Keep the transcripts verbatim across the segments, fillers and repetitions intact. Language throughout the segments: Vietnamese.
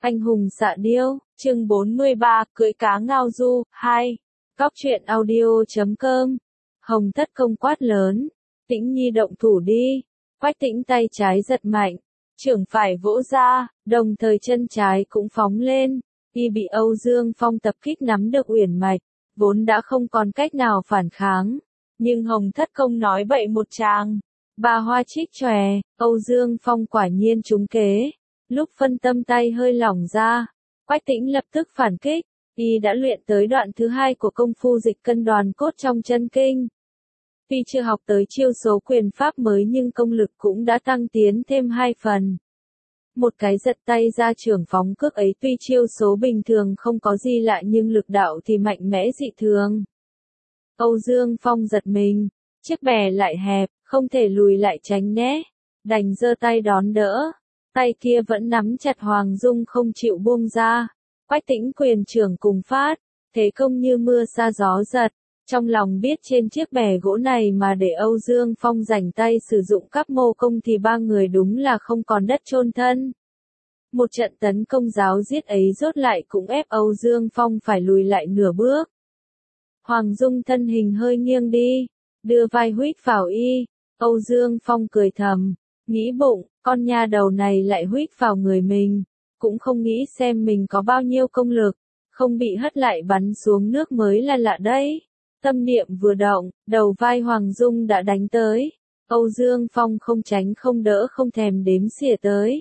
Anh hùng xạ điêu, chương bốn mươi ba, cưỡi cá ngao du, hai. Góc truyện audio chấm com. Hồng Thất Công quát lớn. Tĩnh Nhi động thủ đi. Quách Tĩnh tay trái giật mạnh. Trưởng phải vỗ ra, đồng thời chân trái cũng phóng lên. Y bị Âu Dương Phong tập kích nắm được uyển mạch, vốn đã không còn cách nào phản kháng. Nhưng Hồng Thất Công nói bậy một tràng. Bà hoa trích chòe, Âu Dương Phong quả nhiên trúng kế. Lúc phân tâm tay hơi lỏng ra, Quách Tĩnh lập tức phản kích. Y đã luyện tới đoạn thứ hai của công phu dịch cân đoàn cốt trong chân kinh. Tuy chưa học tới chiêu số quyền pháp mới nhưng công lực cũng đã tăng tiến thêm hai phần. Một cái giật tay ra trưởng phóng cước ấy tuy chiêu số bình thường không có gì lạ nhưng lực đạo thì mạnh mẽ dị thường. Âu Dương Phong giật mình, chiếc bè lại hẹp, không thể lùi lại tránh né, đành giơ tay đón đỡ. Tay kia vẫn nắm chặt Hoàng Dung không chịu buông ra. Quách Tĩnh quyền trưởng cùng phát, thế công như mưa sa gió giật. Trong lòng biết trên chiếc bè gỗ này mà để Âu Dương Phong rảnh tay sử dụng các mô công thì ba người đúng là không còn đất chôn thân. Một trận tấn công giáo giết ấy rốt lại cũng ép Âu Dương Phong phải lùi lại nửa bước. Hoàng Dung thân hình hơi nghiêng đi, đưa vai huýt vào y. Âu Dương Phong cười thầm, nghĩ bụng, con nha đầu này lại huýt vào người mình, cũng không nghĩ xem mình có bao nhiêu công lực, không bị hất lại bắn xuống nước mới là lạ đấy. Tâm niệm vừa động, đầu vai Hoàng Dung đã đánh tới. Âu Dương Phong không tránh không đỡ không thèm đếm xỉa tới.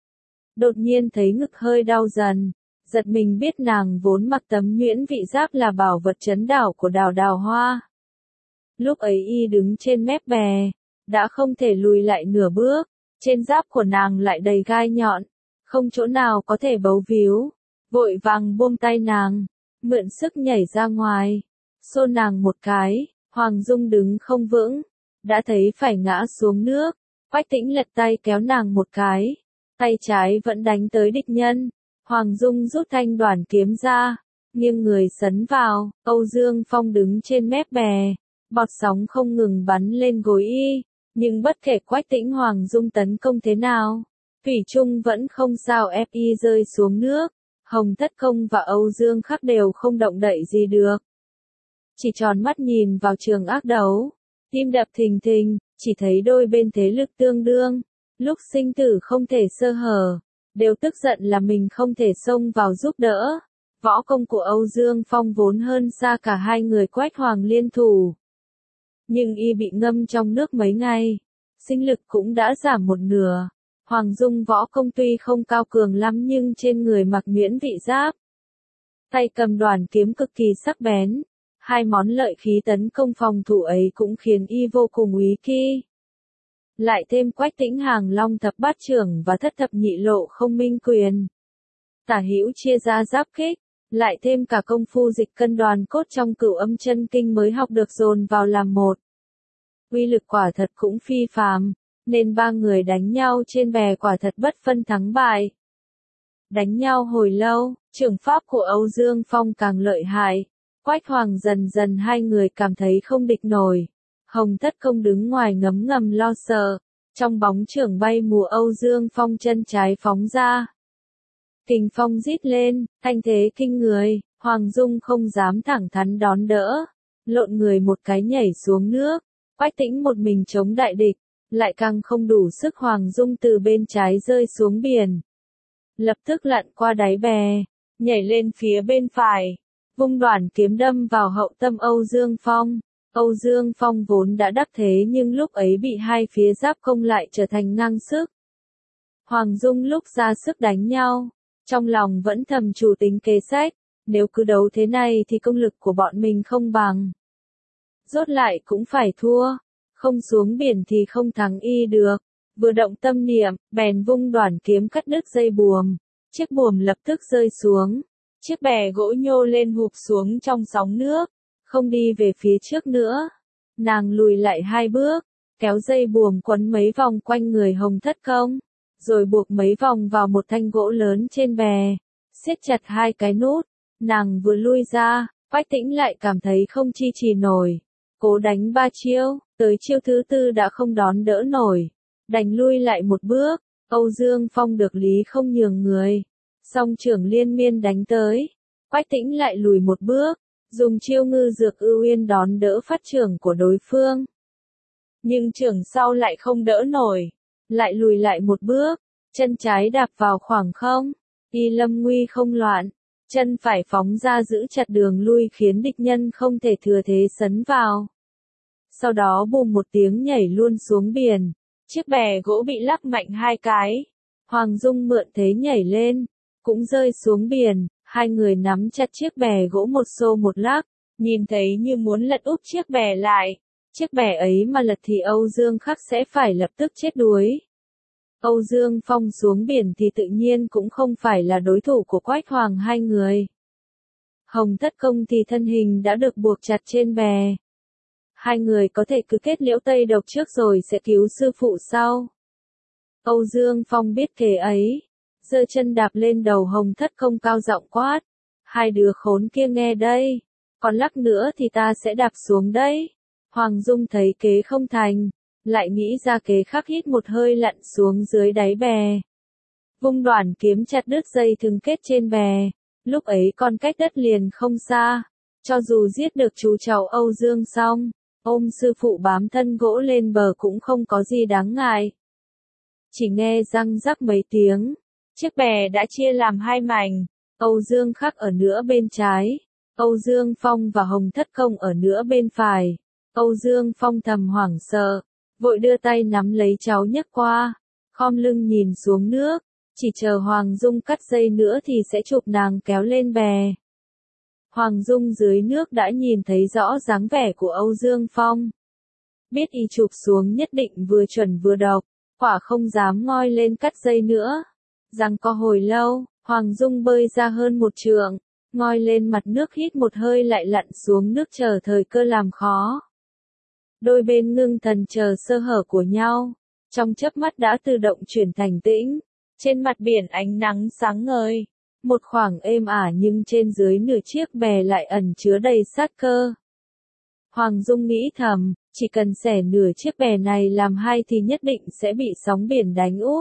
Đột nhiên thấy ngực hơi đau dần, giật mình biết nàng vốn mặc tấm nhuyễn vị giáp là bảo vật trấn đảo của Đào Đào Hoa. Lúc ấy y đứng trên mép bè, đã không thể lùi lại nửa bước, trên giáp của nàng lại đầy gai nhọn, không chỗ nào có thể bấu víu. Vội vàng buông tay nàng, mượn sức nhảy ra ngoài, xô nàng một cái. Hoàng Dung đứng không vững, đã thấy phải ngã xuống nước. Quách Tĩnh lật tay kéo nàng một cái, tay trái vẫn đánh tới địch nhân. Hoàng Dung rút thanh đoản kiếm ra, nghiêng người sấn vào. Âu Dương Phong đứng trên mép bè, bọt sóng không ngừng bắn lên gối y, nhưng bất kể Quách Tĩnh Hoàng Dung tấn công thế nào, thủy chung vẫn không sao ép y rơi xuống nước. Hồng Thất Công và Âu Dương Khắc đều không động đậy gì được, chỉ tròn mắt nhìn vào trường ác đấu, tim đập thình thình. Chỉ thấy đôi bên thế lực tương đương, lúc sinh tử không thể sơ hở, đều tức giận là mình không thể xông vào giúp đỡ. Võ công của Âu Dương Phong vốn hơn xa cả hai người Quách Hoàng liên thủ, nhưng y bị ngâm trong nước mấy ngày, sinh lực cũng đã giảm một nửa. Hoàng Dung võ công tuy không cao cường lắm nhưng trên người mặc nhuyễn vị giáp, tay cầm đoản kiếm cực kỳ sắc bén. Hai món lợi khí tấn công phòng thủ ấy cũng khiến y vô cùng úy kỵ. Lại thêm Quách Tĩnh hàng long thập bát trưởng và thất thập nhị lộ không minh quyền, tả hữu chia ra giáp kích, lại thêm cả công phu dịch cân đoàn cốt trong Cửu Âm chân kinh mới học được dồn vào làm một. Uy lực quả thật cũng phi phàm, nên ba người đánh nhau trên bè quả thật bất phân thắng bại. Đánh nhau hồi lâu, trưởng pháp của Âu Dương Phong càng lợi hại. Quách Hoàng dần dần hai người cảm thấy không địch nổi. Hồng Thất Công đứng ngoài ngấm ngầm lo sợ. Trong bóng chưởng bay mù Âu Dương Phong chân trái phóng ra. Kình phong rít lên, thanh thế kinh người. Hoàng Dung không dám thẳng thắn đón đỡ, lộn người một cái nhảy xuống nước. Quách Tĩnh một mình chống đại địch, lại càng không đủ sức. Hoàng Dung từ bên trái rơi xuống biển, lập tức lặn qua đáy bè, nhảy lên phía bên phải, vung đoản kiếm đâm vào hậu tâm Âu Dương Phong. Âu Dương Phong vốn đã đắc thế nhưng lúc ấy bị hai phía giáp công lại trở thành ngang sức. Hoàng Dung lúc ra sức đánh nhau, trong lòng vẫn thầm chủ tính kế sách, nếu cứ đấu thế này thì công lực của bọn mình không bằng, rốt lại cũng phải thua, không xuống biển thì không thắng y được. Vừa động tâm niệm, bèn vung đoản kiếm cắt đứt dây buồm, chiếc buồm lập tức rơi xuống. Chiếc bè gỗ nhô lên hụp xuống trong sóng nước, không đi về phía trước nữa. Nàng lùi lại hai bước, kéo dây buồm quấn mấy vòng quanh người Hồng Thất Công, rồi buộc mấy vòng vào một thanh gỗ lớn trên bè, siết chặt hai cái nút. Nàng vừa lui ra, Quách Tĩnh lại cảm thấy không chi trì nổi, cố đánh ba chiêu, tới chiêu thứ tư đã không đón đỡ nổi, đành lui lại một bước. Âu Dương Phong được lý không nhường người, Song trưởng liên miên đánh tới. Quách Tĩnh lại lùi một bước, dùng chiêu ngư dược ưu uyên đón đỡ phát trưởng của đối phương. Nhưng trưởng sau lại không đỡ nổi, lại lùi lại một bước, chân trái đạp vào khoảng không, y lâm nguy không loạn, chân phải phóng ra giữ chặt đường lui khiến địch nhân không thể thừa thế sấn vào. Sau đó bùm một tiếng nhảy luôn xuống biển, chiếc bè gỗ bị lắc mạnh hai cái. Hoàng Dung mượn thế nhảy lên, cũng rơi xuống biển, hai người nắm chặt chiếc bè gỗ một xô một lắc, nhìn thấy như muốn lật úp chiếc bè lại. Chiếc bè ấy mà lật thì Âu Dương Khắc sẽ phải lập tức chết đuối. Âu Dương Phong xuống biển thì tự nhiên cũng không phải là đối thủ của Quách Hoàng hai người. Hồng Thất Công thì thân hình đã được buộc chặt trên bè. Hai người có thể cứ kết liễu tây độc trước rồi sẽ cứu sư phụ sau. Âu Dương Phong biết kế ấy, giơ chân đạp lên đầu Hồng Thất Công cao giọng quát. Hai đứa khốn kia nghe đây, còn lắc nữa thì ta sẽ đạp xuống đấy. Hoàng Dung thấy kế không thành, lại nghĩ ra kế khác, hít một hơi lặn xuống dưới đáy bè. Vung đoản kiếm chặt đứt dây thừng kết trên bè, lúc ấy còn cách đất liền không xa. Cho dù giết được chú cháu Âu Dương xong, ôm sư phụ bám thân gỗ lên bờ cũng không có gì đáng ngại. Chỉ nghe răng rắc mấy tiếng, chiếc bè đã chia làm hai mảnh, Âu Dương Khắc ở nửa bên trái, Âu Dương Phong và Hồng Thất Công ở nửa bên phải. Âu Dương Phong thầm hoảng sợ, vội đưa tay nắm lấy cháu nhấc qua, khom lưng nhìn xuống nước, chỉ chờ Hoàng Dung cắt dây nữa thì sẽ chụp nàng kéo lên bè. Hoàng Dung dưới nước đã nhìn thấy rõ dáng vẻ của Âu Dương Phong. Biết y chụp xuống nhất định vừa chuẩn vừa độc, quả không dám ngoi lên cắt dây nữa. Giằng co hồi lâu, Hoàng Dung bơi ra hơn một trượng, ngoi lên mặt nước hít một hơi lại lặn xuống nước chờ thời cơ làm khó. Đôi bên ngưng thần chờ sơ hở của nhau, trong chớp mắt đã tự động chuyển thành tĩnh. Trên mặt biển ánh nắng sáng ngời, một khoảng êm ả nhưng trên dưới nửa chiếc bè lại ẩn chứa đầy sát cơ. Hoàng Dung nghĩ thầm, chỉ cần xẻ nửa chiếc bè này làm hai thì nhất định sẽ bị sóng biển đánh úp.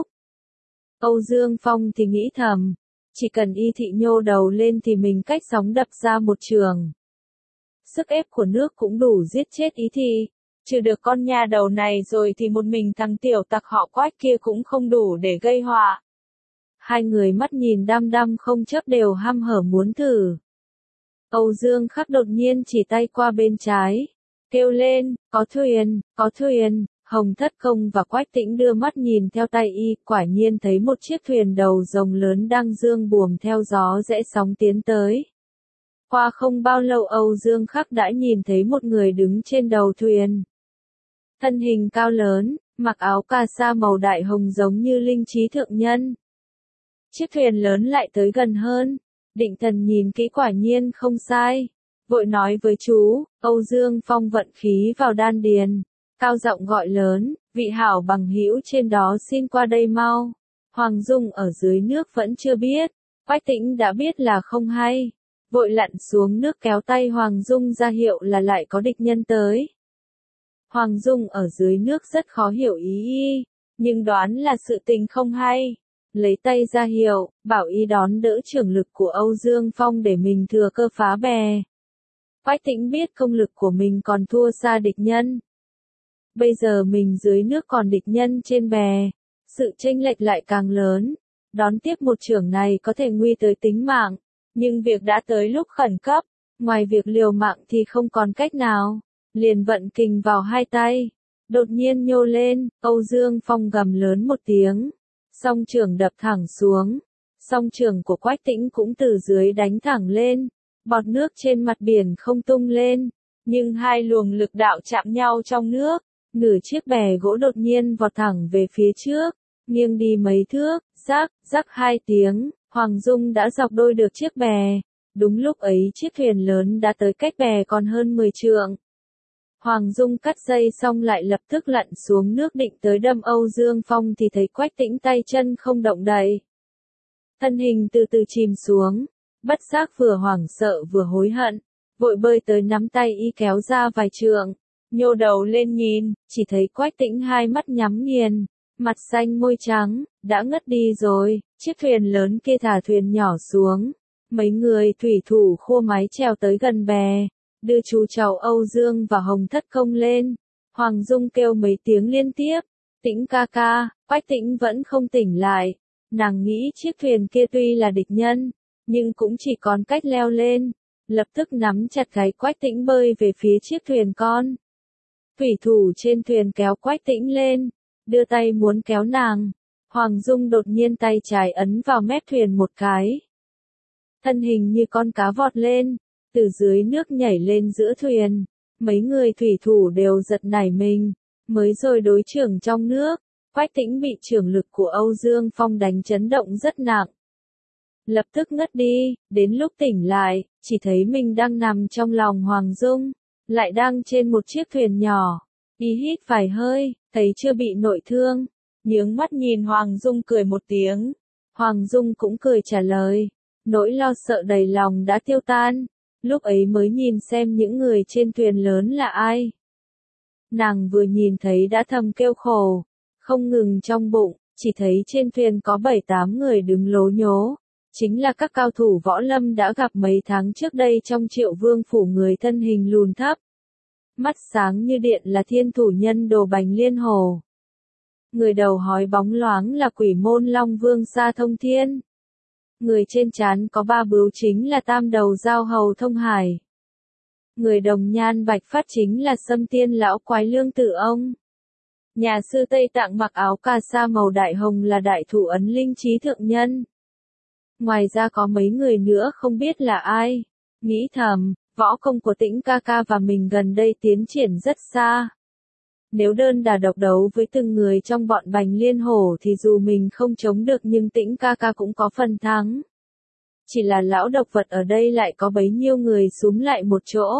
Âu Dương Phong thì nghĩ thầm, chỉ cần y thị nhô đầu lên thì mình cách sóng đập ra một trường. Sức ép của nước cũng đủ giết chết y thị. Trừ được con nhà đầu này rồi thì một mình thằng tiểu tặc họ Quách kia cũng không đủ để gây họa. Hai người mắt nhìn đăm đăm không chớp đều hăm hở muốn thử. Âu Dương Khắc đột nhiên chỉ tay qua bên trái, kêu lên, có thuyền, có thuyền. Hồng Thất Công và Quách Tĩnh đưa mắt nhìn theo tay y, quả nhiên thấy một chiếc thuyền đầu rồng lớn đang dương buồm theo gió rẽ sóng tiến tới. Qua không bao lâu Âu Dương Khắc đã nhìn thấy một người đứng trên đầu thuyền. Thân hình cao lớn, mặc áo cà sa màu đại hồng giống như linh trí thượng nhân. Chiếc thuyền lớn lại tới gần hơn, định thần nhìn kỹ quả nhiên không sai. Vội nói với chú, Âu Dương Phong vận khí vào đan điền, cao giọng gọi lớn, vị hảo bằng hữu trên đó xin qua đây mau. Hoàng Dung ở dưới nước vẫn chưa biết, Quách Tĩnh đã biết là không hay. Vội lặn xuống nước kéo tay Hoàng Dung ra hiệu là lại có địch nhân tới. Hoàng Dung ở dưới nước rất khó hiểu ý y, nhưng đoán là sự tình không hay. Lấy tay ra hiệu, bảo y đón đỡ trưởng lực của Âu Dương Phong để mình thừa cơ phá bè. Quách Tĩnh biết công lực của mình còn thua xa địch nhân. Bây giờ mình dưới nước còn địch nhân trên bè, sự chênh lệch lại càng lớn. Đón tiếp một trưởng này có thể nguy tới tính mạng, nhưng việc đã tới lúc khẩn cấp, ngoài việc liều mạng thì không còn cách nào. Liền vận kình vào hai tay, đột nhiên nhô lên, Âu Dương Phong gầm lớn một tiếng, song trưởng đập thẳng xuống, song trưởng của Quách Tĩnh cũng từ dưới đánh thẳng lên, bọt nước trên mặt biển không tung lên, nhưng hai luồng lực đạo chạm nhau trong nước, nửa chiếc bè gỗ đột nhiên vọt thẳng về phía trước, nghiêng đi mấy thước, rắc, rắc hai tiếng, Hoàng Dung đã dọc đôi được chiếc bè, đúng lúc ấy chiếc thuyền lớn đã tới cách bè còn hơn mười trượng. Hoàng Dung cắt dây xong lại lập tức lặn xuống nước định tới đâm Âu Dương Phong thì thấy Quách Tĩnh tay chân không động đậy. Thân hình từ từ chìm xuống, bất giác vừa hoảng sợ vừa hối hận, vội bơi tới nắm tay y kéo ra vài trượng, nhô đầu lên nhìn, chỉ thấy Quách Tĩnh hai mắt nhắm nghiền, mặt xanh môi trắng, đã ngất đi rồi. Chiếc thuyền lớn kia thả thuyền nhỏ xuống. Mấy người thủy thủ khô mái trèo tới gần bè, đưa chú cháu Âu Dương và Hồng Thất Công lên. Hoàng Dung kêu mấy tiếng liên tiếp, Tĩnh ca ca, Quách Tĩnh vẫn không tỉnh lại. Nàng nghĩ chiếc thuyền kia tuy là địch nhân, nhưng cũng chỉ còn cách leo lên. Lập tức nắm chặt gáy Quách Tĩnh bơi về phía chiếc thuyền con. Thủy thủ trên thuyền kéo Quách Tĩnh lên, đưa tay muốn kéo nàng. Hoàng Dung đột nhiên tay trái ấn vào mép thuyền một cái. Thân hình như con cá vọt lên, từ dưới nước nhảy lên giữa thuyền. Mấy người thủy thủ đều giật nảy mình, mới rồi đối trưởng trong nước. Quách Tĩnh bị trưởng lực của Âu Dương Phong đánh chấn động rất nặng. Lập tức ngất đi, đến lúc tỉnh lại, chỉ thấy mình đang nằm trong lòng Hoàng Dung, lại đang trên một chiếc thuyền nhỏ. Y hít vài hơi, thấy chưa bị nội thương, nhướng mắt nhìn Hoàng Dung cười một tiếng. Hoàng Dung cũng cười trả lời, nỗi lo sợ đầy lòng đã tiêu tan, lúc ấy mới nhìn xem những người trên thuyền lớn là ai. Nàng vừa nhìn thấy đã thầm kêu khổ, không ngừng trong bụng, chỉ thấy trên thuyền có bảy tám người đứng lố nhố. Chính là các cao thủ võ lâm đã gặp mấy tháng trước đây trong Triệu Vương phủ, người thân hình lùn thấp. Mắt sáng như điện là thiên thủ nhân Đồ Bành Liên Hồ. Người đầu hói bóng loáng là Quỷ Môn Long Vương Sa Thông Thiên. Người trên trán có ba bướu chính là Tam Đầu Giao Hầu Thông Hải. Người đồng nhan bạch phát chính là Sâm Tiên Lão Quái Lương Tử Ông. Nhà sư Tây Tạng mặc áo cà sa màu đại hồng là Đại Thủ Ấn Linh Trí Thượng Nhân. Ngoài ra có mấy người nữa không biết là ai. Nghĩ thầm, võ công của Tĩnh ca ca và mình gần đây tiến triển rất xa. Nếu đơn đả độc đấu với từng người trong bọn Bành Liên Hổ thì dù mình không chống được nhưng Tĩnh ca ca cũng có phần thắng. Chỉ là lão độc vật ở đây lại có bấy nhiêu người súm lại một chỗ.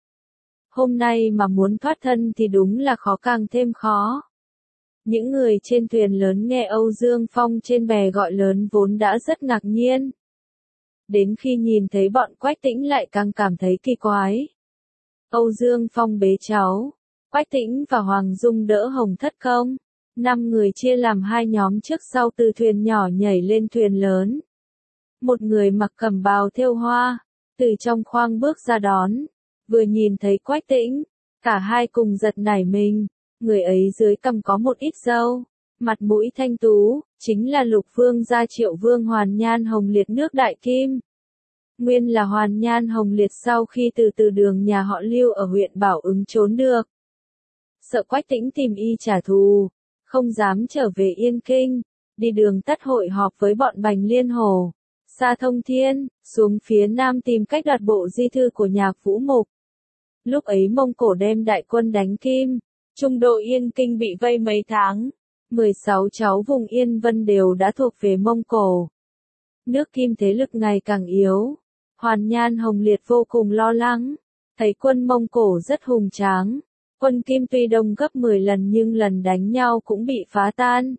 Hôm nay mà muốn thoát thân thì đúng là khó càng thêm khó. Những người trên thuyền lớn nghe Âu Dương Phong trên bè gọi lớn vốn đã rất ngạc nhiên. Đến khi nhìn thấy bọn Quách Tĩnh lại càng cảm thấy kỳ quái. Âu Dương Phong bế cháu, Quách Tĩnh và Hoàng Dung đỡ Hồng Thất Công. Năm người chia làm hai nhóm trước sau từ thuyền nhỏ nhảy lên thuyền lớn. Một người mặc cẩm bào thêu hoa, từ trong khoang bước ra đón. Vừa nhìn thấy Quách Tĩnh, cả hai cùng giật nảy mình. Người ấy dưới cằm có một ít râu, mặt mũi thanh tú, chính là Lục Vương gia Triệu Vương Hoàn Nhan Hồng Liệt nước Đại Kim. Nguyên là Hoàn Nhan Hồng Liệt sau khi từ từ đường nhà họ Lưu ở huyện Bảo Ứng trốn được. Sợ Quách Tĩnh tìm y trả thù, không dám trở về Yên Kinh, đi đường tắt hội họp với bọn Bành Liên Hồ, Sa Thông Thiên, xuống phía nam tìm cách đoạt bộ di thư của Nhạc Vũ Mục. Lúc ấy Mông Cổ đem đại quân đánh Kim. Trung đô Yên Kinh bị vây mấy tháng, mười sáu cháu vùng Yên Vân đều đã thuộc về Mông Cổ. Nước Kim thế lực ngày càng yếu, Hoàn Nhan Hồng Liệt vô cùng lo lắng, thấy quân Mông Cổ rất hùng tráng, quân Kim tuy đông gấp mười lần nhưng lần đánh nhau cũng bị phá tan.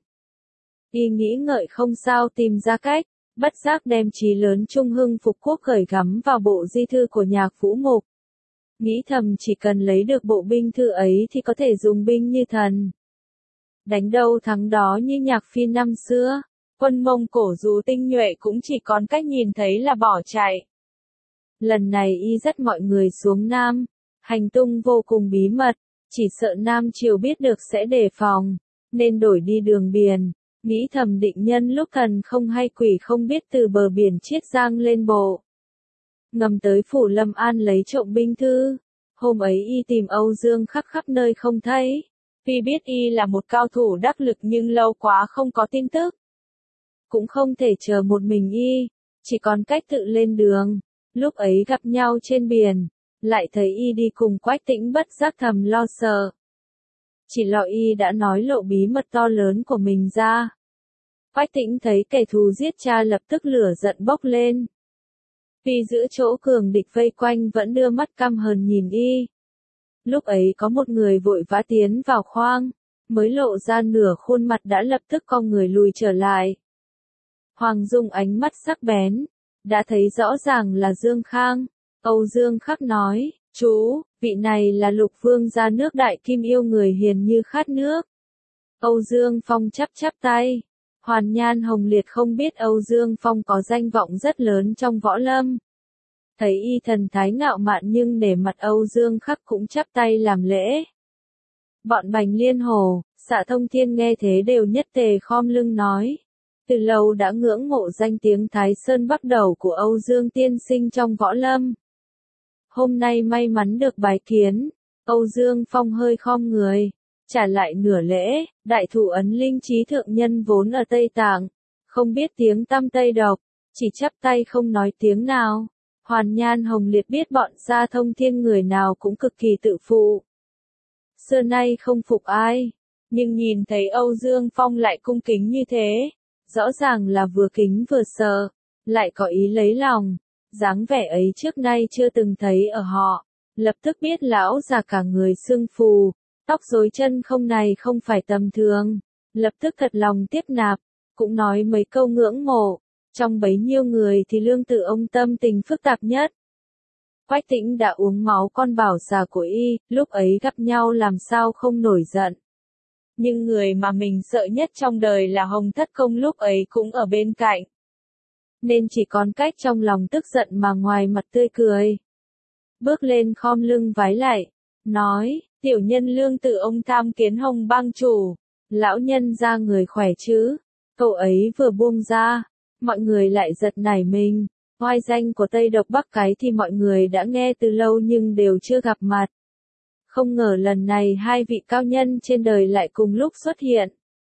Y nghĩ ngợi không sao tìm ra cách, bất giác đem chí lớn Trung Hưng phục quốc gửi gắm vào bộ di thư của Nhạc Vũ Mục. Nghĩ thầm chỉ cần lấy được bộ binh thư ấy thì có thể dùng binh như thần. Đánh đâu thắng đó như Nhạc Phi năm xưa, quân Mông Cổ dù tinh nhuệ cũng chỉ còn cách nhìn thấy là bỏ chạy. Lần này y dắt mọi người xuống Nam, hành tung vô cùng bí mật, chỉ sợ Nam Triều biết được sẽ đề phòng, nên đổi đi đường biển, nghĩ thầm định nhân lúc thần không hay quỷ không biết từ bờ biển Chiết Giang lên bộ. Ngầm tới phủ Lâm An lấy trộm binh thư. Hôm ấy y tìm Âu Dương khắp khắp nơi không thấy. Tuy biết y là một cao thủ đắc lực nhưng lâu quá không có tin tức. Cũng không thể chờ một mình y, chỉ còn cách tự lên đường. Lúc ấy gặp nhau trên biển, lại thấy y đi cùng Quách Tĩnh bất giác thầm lo sợ. Chỉ lo y đã nói lộ bí mật to lớn của mình ra. Quách Tĩnh thấy kẻ thù giết cha lập tức lửa giận bốc lên. Vì giữa chỗ cường địch vây quanh vẫn đưa mắt căm hờn nhìn y. Lúc ấy có một người vội vã tiến vào khoang, mới lộ ra nửa khuôn mặt đã lập tức con người lùi trở lại. Hoàng Dung ánh mắt sắc bén, đã thấy rõ ràng là Dương Khang. Âu Dương Khắc nói, chú, vị này là Lục Vương gia nước Đại Kim yêu người hiền như khát nước. Âu Dương Phong chắp chắp tay, Hoàn Nhan Hồng Liệt không biết Âu Dương Phong có danh vọng rất lớn trong võ lâm. Thấy y thần thái ngạo mạn nhưng nể mặt Âu Dương Khắc cũng chắp tay làm lễ. Bọn Bành Liên Hồ, Xạ Thông Thiên nghe thế đều nhất tề khom lưng nói. Từ lâu đã ngưỡng mộ danh tiếng Thái Sơn Bắc Đầu của Âu Dương tiên sinh trong võ lâm. Hôm nay may mắn được bái kiến, Âu Dương Phong hơi khom người, trả lại nửa lễ, đại thủ ấn linh trí thượng nhân vốn ở Tây Tạng, không biết tiếng tăm Tây độc, chỉ chắp tay không nói tiếng nào. Hoàn Nhan Hồng Liệt biết bọn Xạ Thông Thiên người nào cũng cực kỳ tự phụ. Xưa nay không phục ai, nhưng nhìn thấy Âu Dương Phong lại cung kính như thế, rõ ràng là vừa kính vừa sợ, lại có ý lấy lòng, dáng vẻ ấy trước nay chưa từng thấy ở họ, lập tức biết lão già cả người sưng phù, tóc rối chân không này không phải tầm thường, lập tức thật lòng tiếp nạp, cũng nói mấy câu ngưỡng mộ, trong bấy nhiêu người thì Lương Tử Ông tâm tình phức tạp nhất. Quách Tĩnh đã uống máu con bảo xà của y, lúc ấy gặp nhau làm sao không nổi giận. Nhưng người mà mình sợ nhất trong đời là Hồng Thất Công lúc ấy cũng ở bên cạnh. Nên chỉ còn cách trong lòng tức giận mà ngoài mặt tươi cười. Bước lên khom lưng vái lại, nói, tiểu nhân Lương Tử Ông tham kiến Hồng bang chủ, lão nhân ra người khỏe chứ, cậu ấy vừa buông ra, mọi người lại giật nảy mình. Oai danh của Tây Độc Bắc Cái thì mọi người đã nghe từ lâu nhưng đều chưa gặp mặt. Không ngờ lần này hai vị cao nhân trên đời lại cùng lúc xuất hiện.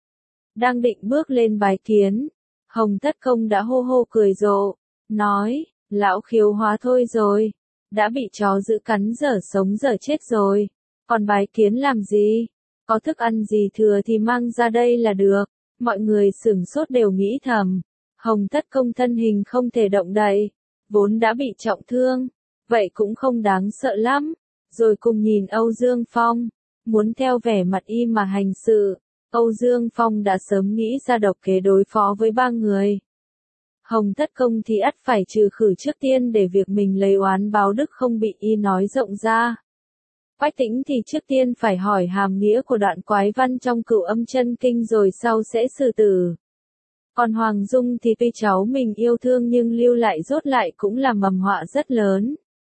Đang định bước lên bái kiến, Hồng Thất Công đã hô hô cười rộ, nói, lão khiếu hóa thôi rồi, đã bị chó giữ cắn dở sống dở chết rồi, còn bái kiến làm gì, có thức ăn gì thừa thì mang ra đây là được, mọi người sửng sốt đều nghĩ thầm. Hồng Thất Công thân hình không thể động đậy, vốn đã bị trọng thương, vậy cũng không đáng sợ lắm, rồi cùng nhìn Âu Dương Phong, muốn theo vẻ mặt y mà hành sự, Âu Dương Phong đã sớm nghĩ ra độc kế đối phó với ba người. Hồng Thất Công thì ắt phải trừ khử trước tiên để việc mình lấy oán báo đức không bị y nói rộng ra. Quách Tĩnh thì trước tiên phải hỏi hàm nghĩa của đoạn quái văn trong Cửu Âm Chân Kinh rồi sau sẽ xử tử. Còn Hoàng Dung thì tuy cháu mình yêu thương nhưng lưu lại rốt lại cũng là mầm họa rất lớn.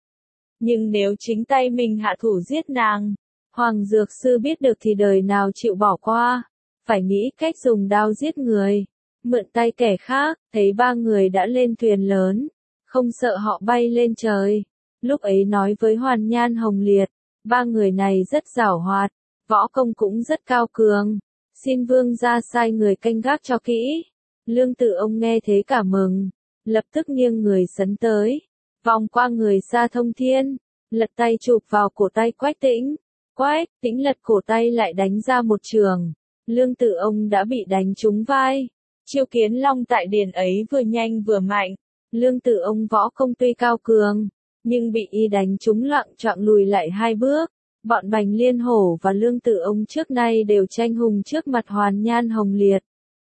Nhưng nếu chính tay mình hạ thủ giết nàng, Hoàng Dược Sư biết được thì đời nào chịu bỏ qua, phải nghĩ cách dùng đao giết người, mượn tay kẻ khác, thấy ba người đã lên thuyền lớn, không sợ họ bay lên trời. Lúc ấy nói với Hoàn Nhan Hồng Liệt, ba người này rất giảo hoạt, võ công cũng rất cao cường, xin vương gia sai người canh gác cho kỹ. Lương Tử Ông nghe thế cả mừng, lập tức nghiêng người sấn tới, vòng qua người Xạ Thông Thiên, lật tay chụp vào cổ tay Quách Tĩnh. Quách Tĩnh lật cổ tay lại đánh ra một trường, Lương Tử Ông đã bị đánh trúng vai. Chiêu Kiến Long tại điển ấy vừa nhanh vừa mạnh, Lương Tử Ông võ công tuy cao cường, nhưng bị y đánh trúng loạng choạng lùi lại hai bước. Bọn Bành Liên Hổ và Lương Tử Ông trước nay đều tranh hùng trước mặt Hoàn Nhan Hồng Liệt.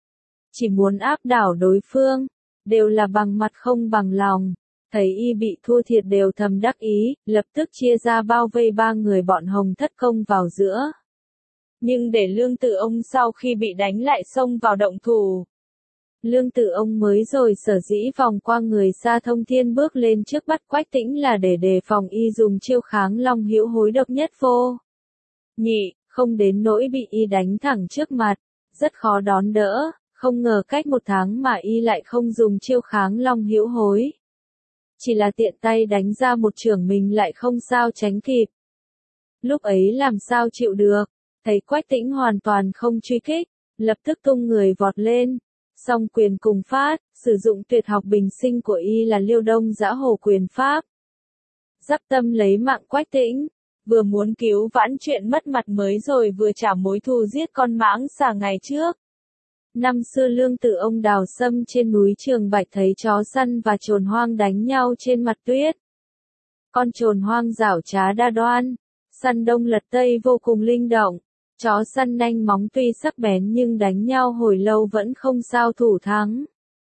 Chỉ muốn áp đảo đối phương, đều là bằng mặt không bằng lòng, thấy y bị thua thiệt đều thầm đắc ý, lập tức chia ra bao vây ba người bọn Hồng Thất Công vào giữa. Nhưng để Lương Tử Ông sau khi bị đánh lại xông vào động thủ. Lương Tử Ông mới rồi sở dĩ vòng qua người Xạ Thông Thiên bước lên trước bắt Quách Tĩnh là để đề phòng y dùng chiêu kháng long hữu hối độc nhất vô nhị, không đến nỗi bị y đánh thẳng trước mặt, rất khó đón đỡ. Không ngờ cách một tháng mà y lại không dùng chiêu kháng long hữu hối. Chỉ là tiện tay đánh ra một chưởng mình lại không sao tránh kịp. Lúc ấy làm sao chịu được, thấy Quách Tĩnh hoàn toàn không truy kích, lập tức tung người vọt lên, song quyền cùng phát, sử dụng tuyệt học bình sinh của y là Liêu Đông Dã Hổ Quyền Pháp. Giáp tâm lấy mạng Quách Tĩnh, vừa muốn cứu vãn chuyện mất mặt mới rồi vừa trả mối thù giết con mãng xà ngày trước. Năm xưa Lương Tử Ông đào sâm trên núi Trường Bạch thấy chó săn và trồn hoang đánh nhau trên mặt tuyết. Con trồn hoang giảo trá đa đoan, săn đông lật tây vô cùng linh động, chó săn nanh móng tuy sắc bén nhưng đánh nhau hồi lâu vẫn không sao thủ thắng.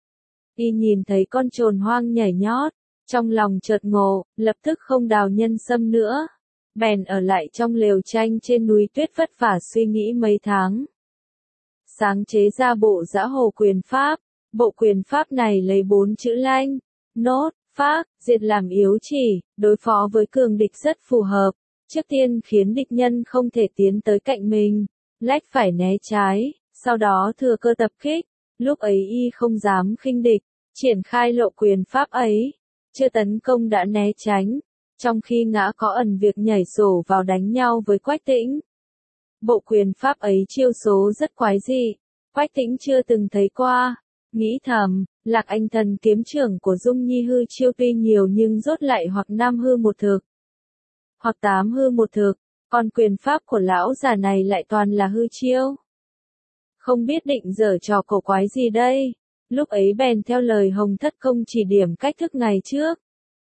Y nhìn thấy con trồn hoang nhảy nhót, trong lòng chợt ngộ, lập tức không đào nhân sâm nữa, bèn ở lại trong lều tranh trên núi tuyết vất vả suy nghĩ mấy tháng. sáng chế ra bộ Dã Hồ Quyền Pháp. Bộ quyền pháp này lấy bốn chữ lanh, nốt, phác, diệt làm yếu chỉ, đối phó với cường địch rất phù hợp. Trước tiên khiến địch nhân không thể tiến tới cạnh mình, lách phải né trái, sau đó thừa cơ tập kích. Lúc ấy y không dám khinh địch, triển khai lộ quyền pháp ấy, chưa tấn công đã né tránh, trong khi ngã có ẩn việc nhảy sổ vào đánh nhau với Quách Tĩnh. Bộ quyền pháp ấy chiêu số rất quái dị, Quách Tĩnh chưa từng thấy qua, nghĩ thầm, Lạc Anh Thần kiếm trưởng của Dung Nhi hư chiêu tuy nhiều nhưng rốt lại hoặc năm hư một thực, hoặc tám hư một thực, còn quyền pháp của lão già này lại toàn là hư chiêu. Không biết định giở trò cổ quái gì đây, lúc ấy bèn theo lời Hồng Thất Công chỉ điểm cách thức ngày trước.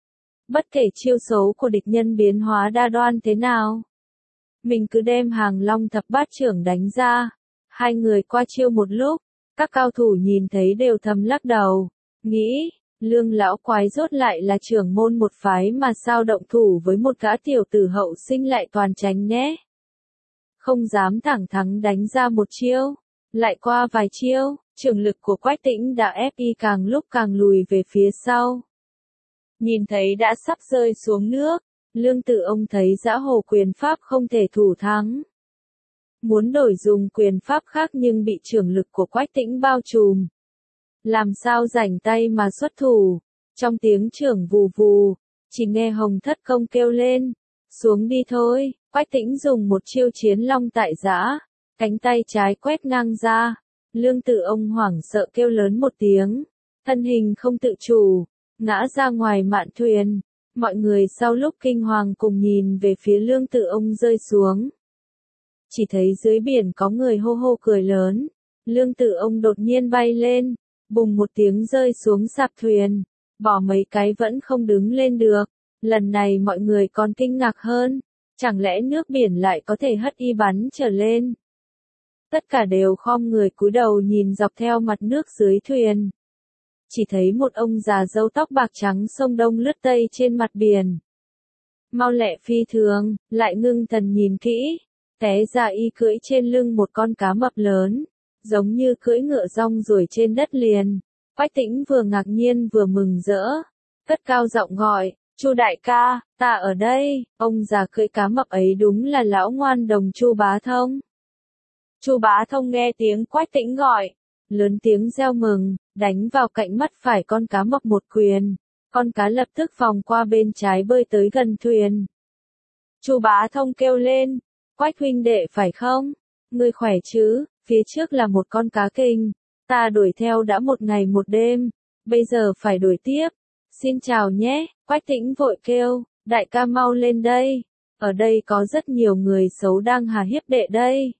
Bất kể chiêu số của địch nhân biến hóa đa đoan thế nào, mình cứ đem Hàng Long thập bát trưởng đánh ra. Hai người qua chiêu một lúc, các cao thủ nhìn thấy đều thầm lắc đầu, nghĩ, Lương lão quái rốt lại là trưởng môn một phái mà sao động thủ với một gã tiểu tử hậu sinh lại toàn tránh né. Không dám thẳng thắn đánh ra một chiêu, lại qua vài chiêu, trường lực của Quách Tĩnh đã ép y càng lúc càng lùi về phía sau. Nhìn thấy đã sắp rơi xuống nước, Lương Tự Ông thấy Dã Hồ quyền pháp không thể thủ thắng. Muốn đổi dùng quyền pháp khác nhưng bị trưởng lực của Quách Tĩnh bao trùm. Làm sao rảnh tay mà xuất thủ, trong tiếng trưởng vù vù, chỉ nghe Hồng Thất Công kêu lên, xuống đi thôi. Quách Tĩnh dùng một chiêu chiến long tại giã, cánh tay trái quét ngang ra, Lương Tự Ông hoảng sợ kêu lớn một tiếng, thân hình không tự chủ, ngã ra ngoài mạn thuyền. Mọi người sau lúc kinh hoàng cùng nhìn về phía Lương Tự Ông rơi xuống. Chỉ thấy dưới biển có người hô hô cười lớn, Lương Tự Ông đột nhiên bay lên, bùng một tiếng rơi xuống sạp thuyền, bỏ mấy cái vẫn không đứng lên được. Lần này mọi người còn kinh ngạc hơn, chẳng lẽ nước biển lại có thể hất y bắn trở lên. Tất cả đều khom người cúi đầu nhìn dọc theo mặt nước dưới thuyền. Chỉ thấy một ông già râu tóc bạc trắng sông Đông lướt tây trên mặt biển. Mau lẹ phi thường, lại ngưng thần nhìn kỹ, té ra y cưỡi trên lưng một con cá mập lớn, giống như cưỡi ngựa rong ruổi trên đất liền. Quách Tĩnh vừa ngạc nhiên vừa mừng rỡ, cất cao giọng gọi, Chu đại ca, ta ở đây. Ông già cưỡi cá mập ấy đúng là lão ngoan đồng Chu Bá Thông. Chu Bá Thông nghe tiếng Quách Tĩnh gọi, lớn tiếng reo mừng, đánh vào cạnh mắt phải con cá mập một quyền, con cá lập tức vòng qua bên trái bơi tới gần thuyền. Chu Bá Thông kêu lên, Quách huynh đệ phải không? Ngươi khỏe chứ? Phía trước là một con cá kinh, ta đuổi theo đã một ngày một đêm, bây giờ phải đuổi tiếp. Xin chào nhé. Quách Tĩnh vội kêu, đại ca mau lên đây, ở đây có rất nhiều người xấu đang hà hiếp đệ đây.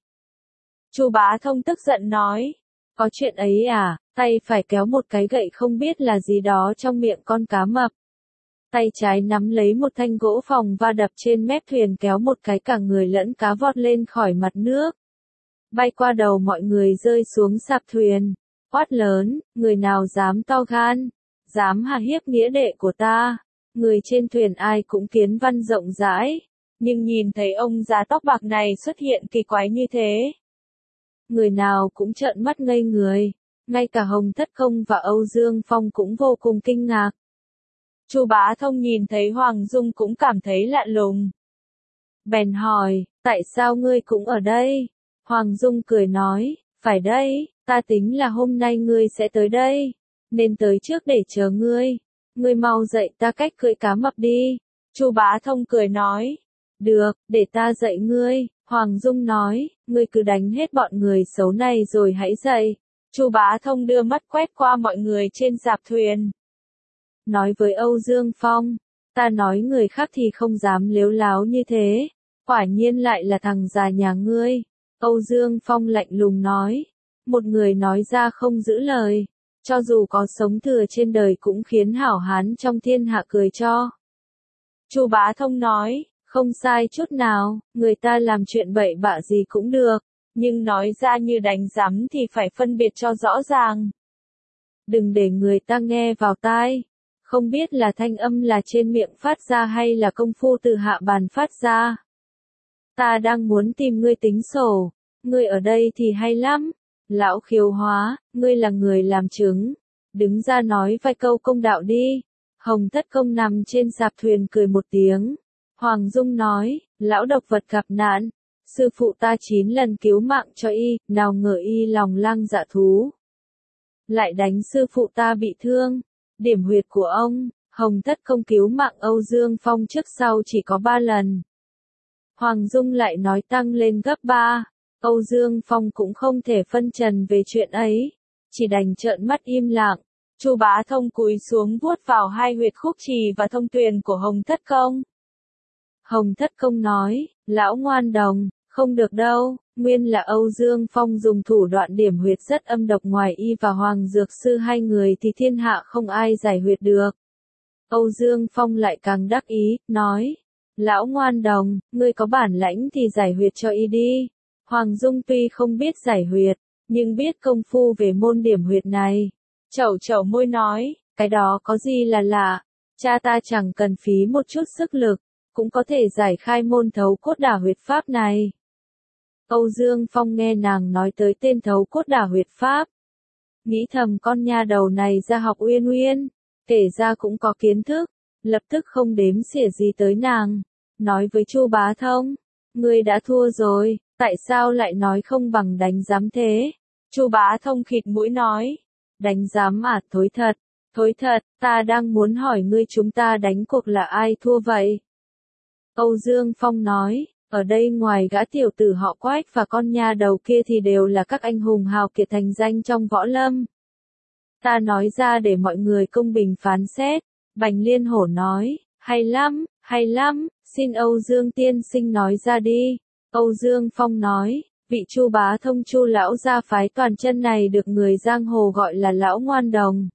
Chu Bá Thông tức giận nói, có chuyện ấy à? Tay phải kéo một cái gậy không biết là gì đó trong miệng con cá mập. Tay trái nắm lấy một thanh gỗ phòng va đập trên mép thuyền kéo một cái cả người lẫn cá vọt lên khỏi mặt nước. Bay qua đầu mọi người rơi xuống sạp thuyền, quát lớn, người nào dám to gan, dám hà hiếp nghĩa đệ của ta. Người trên thuyền ai cũng kiến văn rộng rãi, nhưng nhìn thấy ông già tóc bạc này xuất hiện kỳ quái như thế. Người nào cũng trợn mắt ngây người, ngay cả Hồng Thất Công và Âu Dương Phong cũng vô cùng kinh ngạc. Chu Bá Thông nhìn thấy Hoàng Dung cũng cảm thấy lạ lùng. Bèn hỏi, tại sao ngươi cũng ở đây? Hoàng Dung cười nói, phải đây, ta tính là hôm nay ngươi sẽ tới đây, nên tới trước để chờ ngươi. Ngươi mau dạy ta cách cưỡi cá mập đi. Chu Bá Thông cười nói, được, để ta dạy ngươi. Hoàng Dung nói, ngươi cứ đánh hết bọn người xấu này rồi hãy dạy. Chu Bá Thông đưa mắt quét qua mọi người trên sạp thuyền. Nói với Âu Dương Phong, ta nói người khác thì không dám lếu láo như thế, quả nhiên lại là thằng già nhà ngươi. Âu Dương Phong lạnh lùng nói, một người nói ra không giữ lời, cho dù có sống thừa trên đời cũng khiến hảo hán trong thiên hạ cười cho. Chu Bá Thông nói, không sai chút nào, người ta làm chuyện bậy bạ gì cũng được, nhưng nói ra như đánh rắm thì phải phân biệt cho rõ ràng. Đừng để người ta nghe vào tai, không biết là thanh âm là trên miệng phát ra hay là công phu từ hạ bàn phát ra. Ta đang muốn tìm ngươi tính sổ, ngươi ở đây thì hay lắm, Lão Khiếu Hóa, ngươi là người làm chứng. Đứng ra nói vài câu công đạo đi. Hồng Thất Công nằm trên sạp thuyền cười một tiếng. Hoàng Dung nói, lão độc vật gặp nạn. Sư phụ ta chín lần cứu mạng cho y, nào ngờ y lòng lang dạ thú. Lại đánh sư phụ ta bị thương. Điểm huyệt của ông, Hồng Thất Công cứu mạng Âu Dương Phong trước sau chỉ có ba lần. Hoàng Dung lại nói tăng lên gấp ba. Âu Dương Phong cũng không thể phân trần về chuyện ấy. Chỉ đành trợn mắt im lặng. Chu Bá Thông cúi xuống vuốt vào hai huyệt khúc trì và thông tuyền của Hồng Thất Công. Hồng Thất Công nói, lão ngoan đồng, không được đâu, nguyên là Âu Dương Phong dùng thủ đoạn điểm huyệt rất âm độc, ngoài y và Hoàng Dược Sư hai người thì thiên hạ không ai giải huyệt được. Âu Dương Phong lại càng đắc ý, nói, lão ngoan đồng, ngươi có bản lãnh thì giải huyệt cho y đi. Hoàng Dung tuy không biết giải huyệt, nhưng biết công phu về môn điểm huyệt này. Chẩu chẩu môi nói, cái đó có gì là lạ, cha ta chẳng cần phí một chút sức lực, cũng có thể giải khai môn thấu cốt đả huyệt pháp này. Âu Dương Phong nghe nàng nói tới tên thấu cốt đả huyệt pháp. Nghĩ thầm con nha đầu này ra học uyên uyên, kể ra cũng có kiến thức, lập tức không đếm xỉa gì tới nàng. Nói với Chu Bá Thông, ngươi đã thua rồi, tại sao lại nói không bằng đánh giám thế? Chu Bá Thông khịt mũi nói, đánh giám à, thối thật, thối thật, ta đang muốn hỏi ngươi chúng ta đánh cuộc là ai thua vậy? Âu Dương Phong nói, ở đây ngoài gã tiểu tử họ Quách và con nha đầu kia thì đều là các anh hùng hào kiệt thành danh trong võ lâm. Ta nói ra để mọi người công bình phán xét. Bành Liên Hổ nói, hay lắm, hay lắm, xin Âu Dương tiên sinh nói ra đi. Âu Dương Phong nói, vị Chu Bá Thông Chu lão gia phái toàn chân này được người giang hồ gọi là lão ngoan đồng.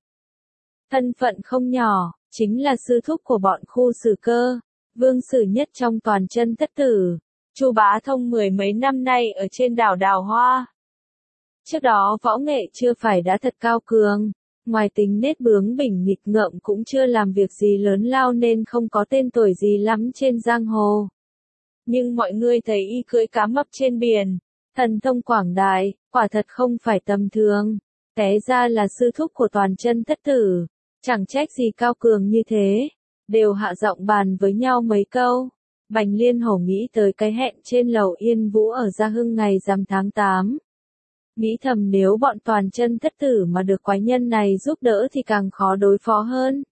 Thân phận không nhỏ, chính là sư thúc của bọn khu Sử Cơ, vương sử nhất trong toàn chân thất tử. Chu Bá Thông mười mấy năm nay ở trên đảo Đào Hoa. Trước đó võ nghệ chưa phải đã thật cao cường, ngoài tính nết bướng bỉnh nghịch ngợm cũng chưa làm việc gì lớn lao nên không có tên tuổi gì lắm trên giang hồ. Nhưng mọi người thấy y cưỡi cá mập trên biển, thần thông quảng đại, quả thật không phải tầm thường. Té ra là sư thúc của toàn chân thất tử, chẳng trách gì cao cường như thế. Đều hạ giọng bàn với nhau mấy câu. Bành Liên Hổ nghĩ tới cái hẹn trên lầu Yên Vũ ở Gia Hưng ngày rằm tháng tám. Nghĩ thầm nếu bọn toàn chân thất tử mà được quái nhân này giúp đỡ thì càng khó đối phó hơn.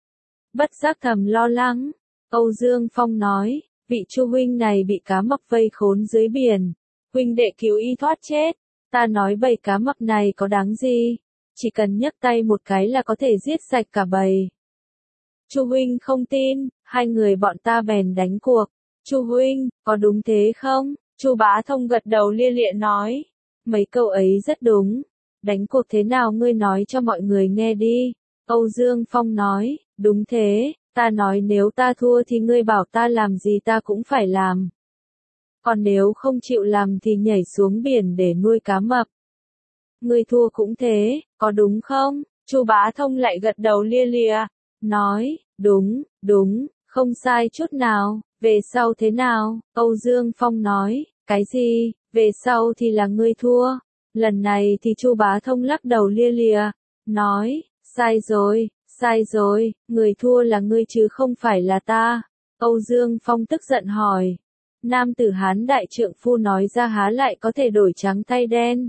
Bất giác thầm lo lắng. Âu Dương Phong nói, vị Chu huynh này bị cá mập vây khốn dưới biển. Huynh đệ cứu y thoát chết. Ta nói bầy cá mập này có đáng gì. Chỉ cần nhấc tay một cái là có thể giết sạch cả bầy. Chu huynh không tin, hai người bọn ta bèn đánh cuộc. Chu huynh, có đúng thế không? Chu Bá Thông gật đầu lia lịa nói. Mấy câu ấy rất đúng. Đánh cuộc thế nào ngươi nói cho mọi người nghe đi. Âu Dương Phong nói, đúng thế, ta nói nếu ta thua thì ngươi bảo ta làm gì ta cũng phải làm. Còn nếu không chịu làm thì nhảy xuống biển để nuôi cá mập. Ngươi thua cũng thế, có đúng không? Chu Bá Thông lại gật đầu lia lịa, nói, đúng, đúng, không sai chút nào. Về sau thế nào? Âu Dương Phong nói, cái gì? Về sau thì là ngươi thua. Lần này thì Chu Bá Thông lắc đầu lia lịa, nói, sai rồi, sai rồi, người thua là ngươi chứ không phải là ta. Âu Dương Phong tức giận hỏi, nam tử Hán đại trượng phu nói ra há lại có thể đổi trắng thay đen.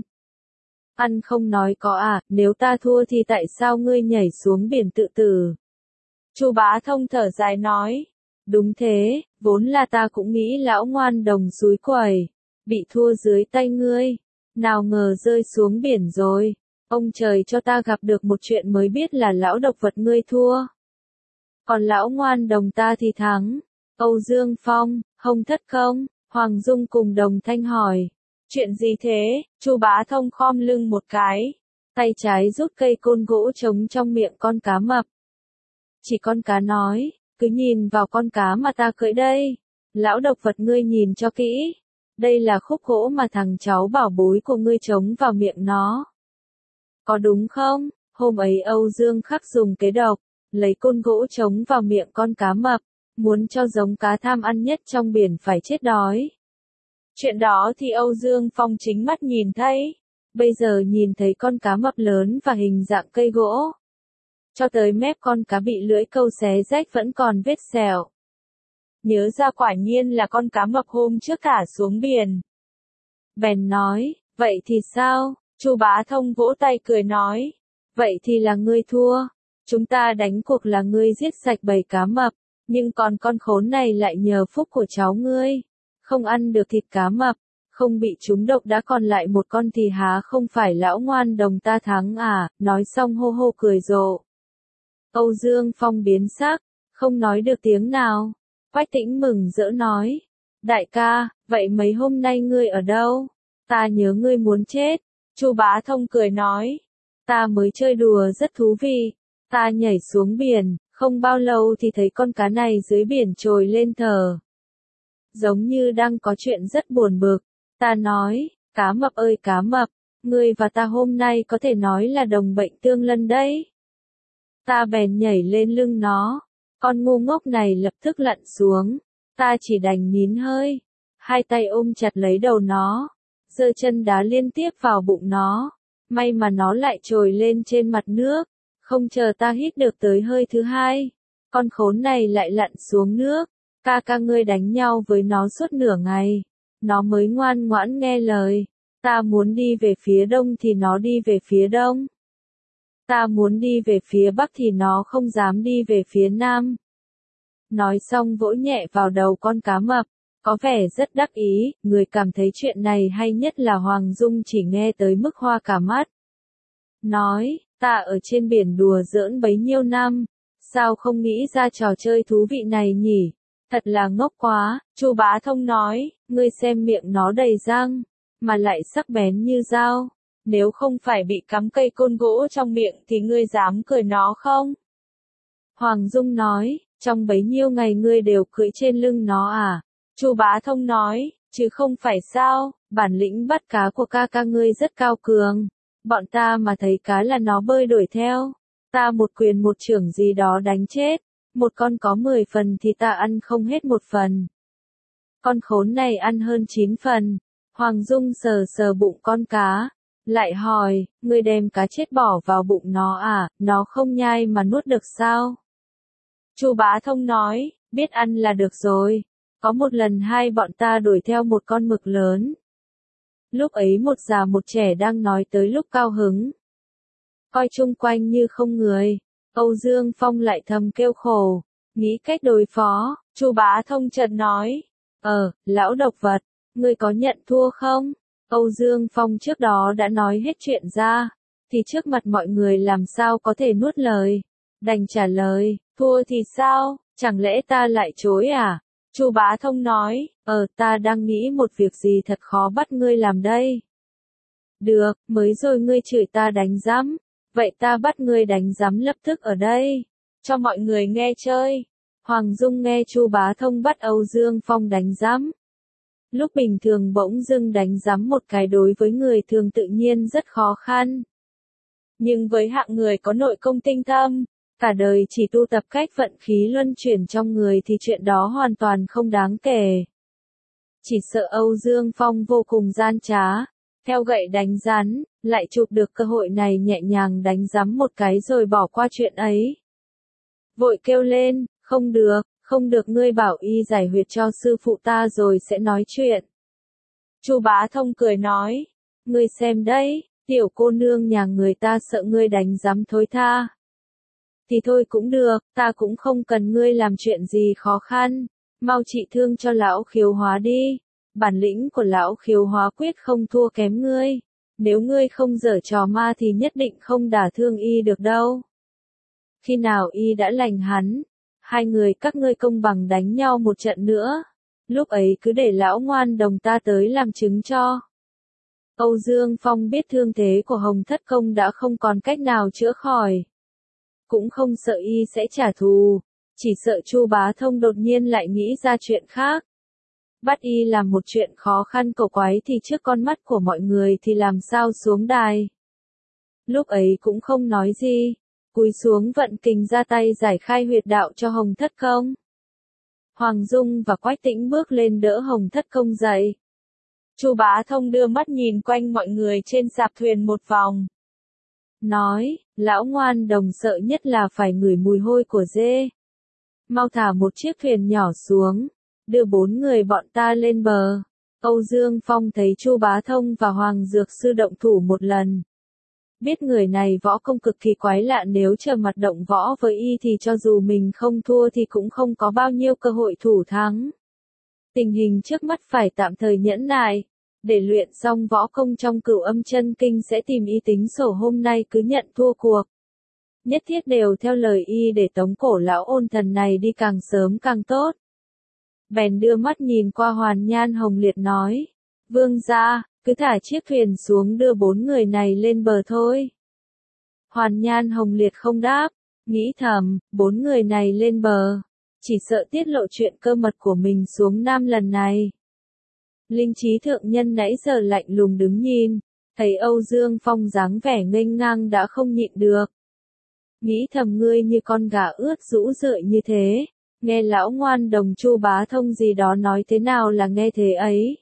Ăn không nói có à, nếu ta thua thì tại sao ngươi nhảy xuống biển tự tử? Chu Bá Thông thở dài nói, đúng thế, vốn là ta cũng nghĩ lão ngoan đồng xúi quẩy, bị thua dưới tay ngươi, nào ngờ rơi xuống biển rồi. Ông trời cho ta gặp được một chuyện mới biết là lão độc vật ngươi thua. Còn lão ngoan đồng ta thì thắng. Âu Dương Phong, Hồng Thất Công, Hoàng Dung cùng đồng thanh hỏi. Chuyện gì thế? Chu Bá Thông khom lưng một cái. Tay trái rút cây côn gỗ trống trong miệng con cá mập. Chỉ con cá nói, cứ nhìn vào con cá mà ta cưỡi đây. Lão độc vật ngươi nhìn cho kỹ. Đây là khúc gỗ mà thằng cháu bảo bối của ngươi trống vào miệng nó. Có đúng không? Hôm ấy Âu Dương Khắc dùng kế độc, lấy côn gỗ trống vào miệng con cá mập, muốn cho giống cá tham ăn nhất trong biển phải chết đói. Chuyện đó thì Âu Dương Phong chính mắt nhìn thấy. bây giờ nhìn thấy con cá mập lớn và hình dạng cây gỗ. Cho tới mép con cá bị lưỡi câu xé rách vẫn còn vết sẹo. Nhớ ra quả nhiên là con cá mập hôm trước thả xuống biển. Bèn nói, vậy thì sao? Chu Bá Thông vỗ tay cười nói, vậy thì là ngươi thua. Chúng ta đánh cuộc là ngươi giết sạch bầy cá mập, nhưng còn con khốn này lại nhờ phúc của cháu ngươi, không ăn được thịt cá mập, không bị trúng độc đã còn lại một con thì há không phải lão ngoan đồng ta thắng à, nói xong hô hô cười rộ. Âu Dương Phong biến sắc, không nói được tiếng nào. Quách Tĩnh mừng rỡ nói, đại ca, vậy mấy hôm nay ngươi ở đâu? Ta nhớ ngươi muốn chết. Chu Bá Thông cười nói, ta mới chơi đùa rất thú vị, ta nhảy xuống biển, không bao lâu thì thấy con cá này dưới biển trồi lên thở. Giống như đang có chuyện rất buồn bực, ta nói, cá mập ơi cá mập, ngươi và ta hôm nay có thể nói là đồng bệnh tương lân đấy. Ta bèn nhảy lên lưng nó, con ngu ngốc này lập tức lặn xuống, ta chỉ đành nín hơi, hai tay ôm chặt lấy đầu nó, giơ chân đá liên tiếp vào bụng nó, may mà nó lại trồi lên trên mặt nước, không chờ ta hít được tới hơi thứ hai, con khốn này lại lặn xuống nước, ca ca ngươi đánh nhau với nó suốt nửa ngày, nó mới ngoan ngoãn nghe lời, ta muốn đi về phía đông thì nó đi về phía đông. Ta muốn đi về phía bắc thì nó không dám đi về phía nam. Nói xong vỗ nhẹ vào đầu con cá mập, có vẻ rất đắc ý, người cảm thấy chuyện này hay nhất là Hoàng Dung chỉ nghe tới mức hoa cả mắt. Nói, ta ở trên biển đùa giỡn bấy nhiêu năm, sao không nghĩ ra trò chơi thú vị này nhỉ? Thật là ngốc quá, Chu Bá Thông nói, ngươi xem miệng nó đầy răng, mà lại sắc bén như dao. Nếu không phải bị cắm cây côn gỗ trong miệng thì ngươi dám cười nó không? Hoàng Dung nói, trong bấy nhiêu ngày ngươi đều cưỡi trên lưng nó à? Chu Bá Thông nói, chứ không phải sao, bản lĩnh bắt cá của ca ca ngươi rất cao cường. Bọn ta mà thấy cá là nó bơi đuổi theo. Ta một quyền một chưởng gì đó đánh chết. Một con có mười phần thì ta ăn không hết một phần. Con khốn này ăn hơn chín phần. Hoàng Dung sờ sờ bụng con cá. Lại hỏi, ngươi đem cá chết bỏ vào bụng nó à, nó không nhai mà nuốt được sao? Chu Bá Thông nói, biết ăn là được rồi. Có một lần hai bọn ta đuổi theo một con mực lớn. Lúc ấy một già một trẻ đang nói tới lúc cao hứng. Coi chung quanh như không người, Âu Dương Phong lại thầm kêu khổ, nghĩ cách đối phó, Chu Bá Thông chợt nói, ờ, lão độc vật, ngươi có nhận thua không? Âu Dương Phong trước đó đã nói hết chuyện ra, thì trước mặt mọi người làm sao có thể nuốt lời, đành trả lời, thua thì sao, chẳng lẽ ta lại chối à? Chu Bá Thông nói, ờ ta đang nghĩ một việc gì thật khó bắt ngươi làm đây. Được, mới rồi ngươi chửi ta đánh giám, vậy ta bắt ngươi đánh giám lập tức ở đây, cho mọi người nghe chơi. Hoàng Dung nghe Chu Bá Thông bắt Âu Dương Phong đánh giám. Lúc bình thường bỗng dưng đánh giám một cái đối với người thường tự nhiên rất khó khăn. Nhưng với hạng người có nội công tinh thâm, cả đời chỉ tu tập cách vận khí luân chuyển trong người thì chuyện đó hoàn toàn không đáng kể. Chỉ sợ Âu Dương Phong vô cùng gian trá, theo gậy đánh rắn, lại chụp được cơ hội này nhẹ nhàng đánh giám một cái rồi bỏ qua chuyện ấy. Vội kêu lên, không được, không được ngươi bảo y giải huyệt cho sư phụ ta rồi sẽ nói chuyện. Chu Bá Thông cười nói, ngươi xem đấy, tiểu cô nương nhà người ta sợ ngươi đánh giám thối tha. Thì thôi cũng được, ta cũng không cần ngươi làm chuyện gì khó khăn, mau trị thương cho lão Khiếu Hóa đi, bản lĩnh của lão Khiếu Hóa quyết không thua kém ngươi, nếu ngươi không giở trò ma thì nhất định không đả thương y được đâu. Khi nào y đã lành hắn, hai người các ngươi công bằng đánh nhau một trận nữa, lúc ấy cứ để lão ngoan đồng ta tới làm chứng cho. Âu Dương Phong biết thương thế của Hồng Thất Công đã không còn cách nào chữa khỏi. Cũng không sợ y sẽ trả thù, chỉ sợ Chu Bá Thông đột nhiên lại nghĩ ra chuyện khác. Bắt y làm một chuyện khó khăn cầu quái thì trước con mắt của mọi người thì làm sao xuống đài. Lúc ấy cũng không nói gì, cúi xuống vận kình ra tay giải khai huyệt đạo cho Hồng Thất Công. Hoàng Dung và Quách Tĩnh bước lên đỡ Hồng Thất Công dậy. Chu Bá Thông đưa mắt nhìn quanh mọi người trên sạp thuyền một vòng. Nói, lão ngoan đồng sợ nhất là phải ngửi mùi hôi của dê. Mau thả một chiếc thuyền nhỏ xuống, đưa bốn người bọn ta lên bờ. Âu Dương Phong thấy Chu Bá Thông và Hoàng Dược Sư động thủ một lần. Biết người này võ công cực kỳ quái lạ, nếu trở mặt động võ với y thì cho dù mình không thua thì cũng không có bao nhiêu cơ hội thủ thắng. Tình hình trước mắt phải tạm thời nhẫn nại. Để luyện xong võ công trong Cửu Âm Chân Kinh sẽ tìm y tính sổ, hôm nay cứ nhận thua cuộc. Nhất thiết đều theo lời y để tống cổ lão ôn thần này đi càng sớm càng tốt. Bèn đưa mắt nhìn qua Hoàn Nhan Hồng Liệt nói. Vương gia, cứ thả chiếc thuyền xuống đưa bốn người này lên bờ thôi. Hoàn Nhan Hồng Liệt không đáp, nghĩ thầm, bốn người này lên bờ, chỉ sợ tiết lộ chuyện cơ mật của mình xuống Nam lần này. Linh Trí Thượng Nhân nãy giờ lạnh lùng đứng nhìn, thấy Âu Dương Phong dáng vẻ nghênh ngang đã không nhịn được. Nghĩ thầm, ngươi như con gà ướt rũ rượi như thế, nghe lão ngoan đồng Chu Bá Thông gì đó nói thế nào là nghe thế ấy.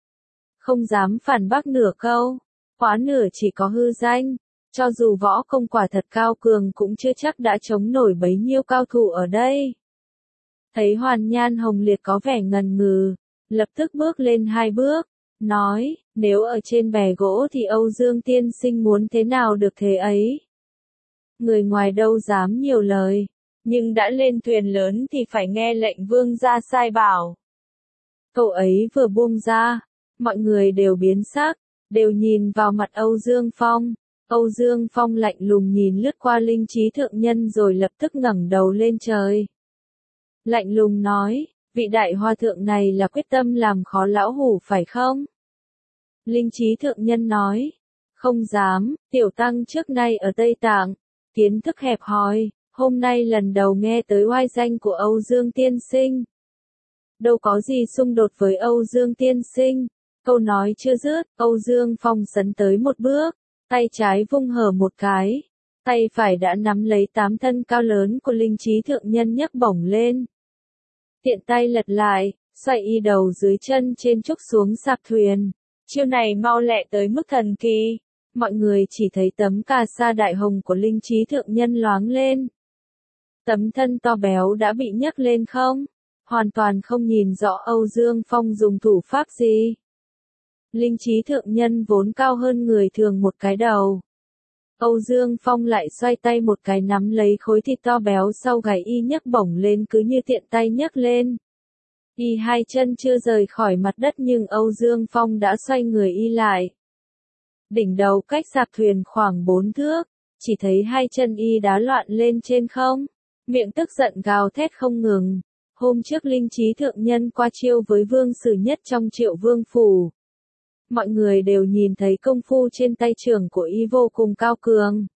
Không dám phản bác nửa câu, quá nửa chỉ có hư danh, cho dù võ công quả thật cao cường cũng chưa chắc đã chống nổi bấy nhiêu cao thủ ở đây. Thấy Hoàn Nhan Hồng Liệt có vẻ ngần ngừ, lập tức bước lên hai bước, nói, nếu ở trên bè gỗ thì Âu Dương tiên sinh muốn thế nào được thế ấy. Người ngoài đâu dám nhiều lời, nhưng đã lên thuyền lớn thì phải nghe lệnh vương gia sai bảo. Cậu ấy vừa buông ra, mọi người đều biến sắc, đều nhìn vào mặt Âu Dương Phong. Âu Dương Phong lạnh lùng nhìn lướt qua Linh Trí Thượng Nhân rồi lập tức ngẩng đầu lên trời. Lạnh lùng nói, vị đại hòa thượng này là quyết tâm làm khó lão hủ phải không? Linh Trí Thượng Nhân nói, không dám, tiểu tăng trước nay ở Tây Tạng, kiến thức hẹp hòi, hôm nay lần đầu nghe tới oai danh của Âu Dương tiên sinh. Đâu có gì xung đột với Âu Dương tiên sinh. Câu nói chưa dứt, Âu Dương Phong sấn tới một bước, tay trái vung hở một cái, tay phải đã nắm lấy tám thân cao lớn của Linh Trí Thượng Nhân nhấc bổng lên. Tiện tay lật lại, xoay y đầu dưới chân trên trúc xuống sạp thuyền. Chiêu này mau lẹ tới mức thần kỳ, mọi người chỉ thấy tấm cà sa đại hồng của Linh Trí Thượng Nhân loáng lên. Tấm thân to béo đã bị nhấc lên không, hoàn toàn không nhìn rõ Âu Dương Phong dùng thủ pháp gì. Linh Trí Thượng Nhân vốn cao hơn người thường một cái đầu. Âu Dương Phong lại xoay tay một cái nắm lấy khối thịt to béo sau gáy y nhấc bổng lên cứ như tiện tay nhấc lên. Y hai chân chưa rời khỏi mặt đất nhưng Âu Dương Phong đã xoay người y lại. Đỉnh đầu cách sạp thuyền khoảng bốn thước, chỉ thấy hai chân y đá loạn lên trên không, miệng tức giận gào thét không ngừng. Hôm trước Linh Trí Thượng Nhân qua chiêu với vương sử nhất trong Triệu Vương phủ. Mọi người đều nhìn thấy công phu trên tay trưởng của y vô cùng cao cường.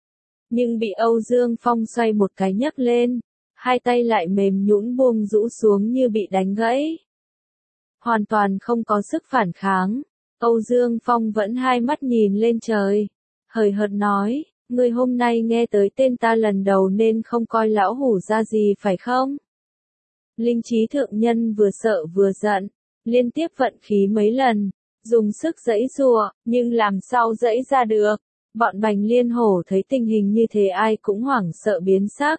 Nhưng bị Âu Dương Phong xoay một cái nhấc lên, hai tay lại mềm nhũn buông rũ xuống như bị đánh gãy. Hoàn toàn không có sức phản kháng, Âu Dương Phong vẫn hai mắt nhìn lên trời, hời hợt nói, ngươi hôm nay nghe tới tên ta lần đầu nên không coi lão hủ ra gì phải không? Linh Trí Thượng Nhân vừa sợ vừa giận, liên tiếp vận khí mấy lần, dùng sức giãy giụa, nhưng làm sao giãy ra được. Bọn Bành Liên Hổ thấy tình hình như thế ai cũng hoảng sợ biến sắc.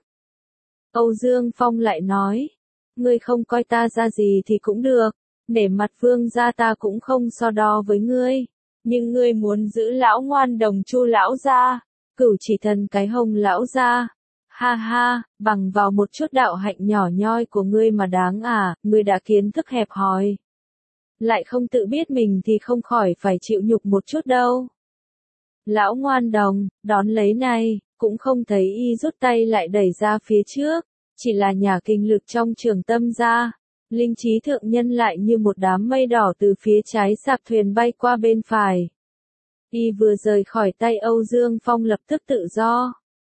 Âu Dương Phong lại nói, ngươi không coi ta ra gì thì cũng được, để mặt vương gia ta cũng không so đo với ngươi, nhưng ngươi muốn giữ lão ngoan đồng Chu lão gia, Cửu Chỉ Thần cái hồng lão gia. Ha ha, bằng vào một chút đạo hạnh nhỏ nhoi của ngươi mà đáng à, ngươi đã kiến thức hẹp hòi. Lại không tự biết mình thì không khỏi phải chịu nhục một chút đâu. Lão ngoan đồng, đón lấy này, cũng không thấy y rút tay lại đẩy ra phía trước, chỉ là nhả kinh lực trong trường tâm ra. Linh Trí Thượng Nhân lại như một đám mây đỏ từ phía trái sạp thuyền bay qua bên phải. Y vừa rời khỏi tay Âu Dương Phong lập tức tự do.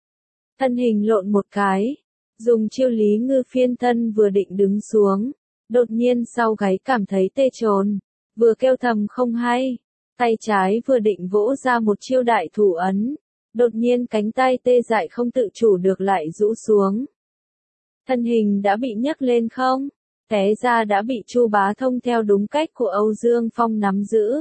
Thân hình lộn một cái, dùng chiêu Lý Ngư phiên thân vừa định đứng xuống, đột nhiên sau gáy cảm thấy tê trồn, vừa kêu thầm không hay, tay trái vừa định vỗ ra một chiêu đại thủ ấn, đột nhiên cánh tay tê dại không tự chủ được lại rũ xuống. Thân hình đã bị nhấc lên không, té ra đã bị Chu Bá Thông theo đúng cách của Âu Dương Phong nắm giữ.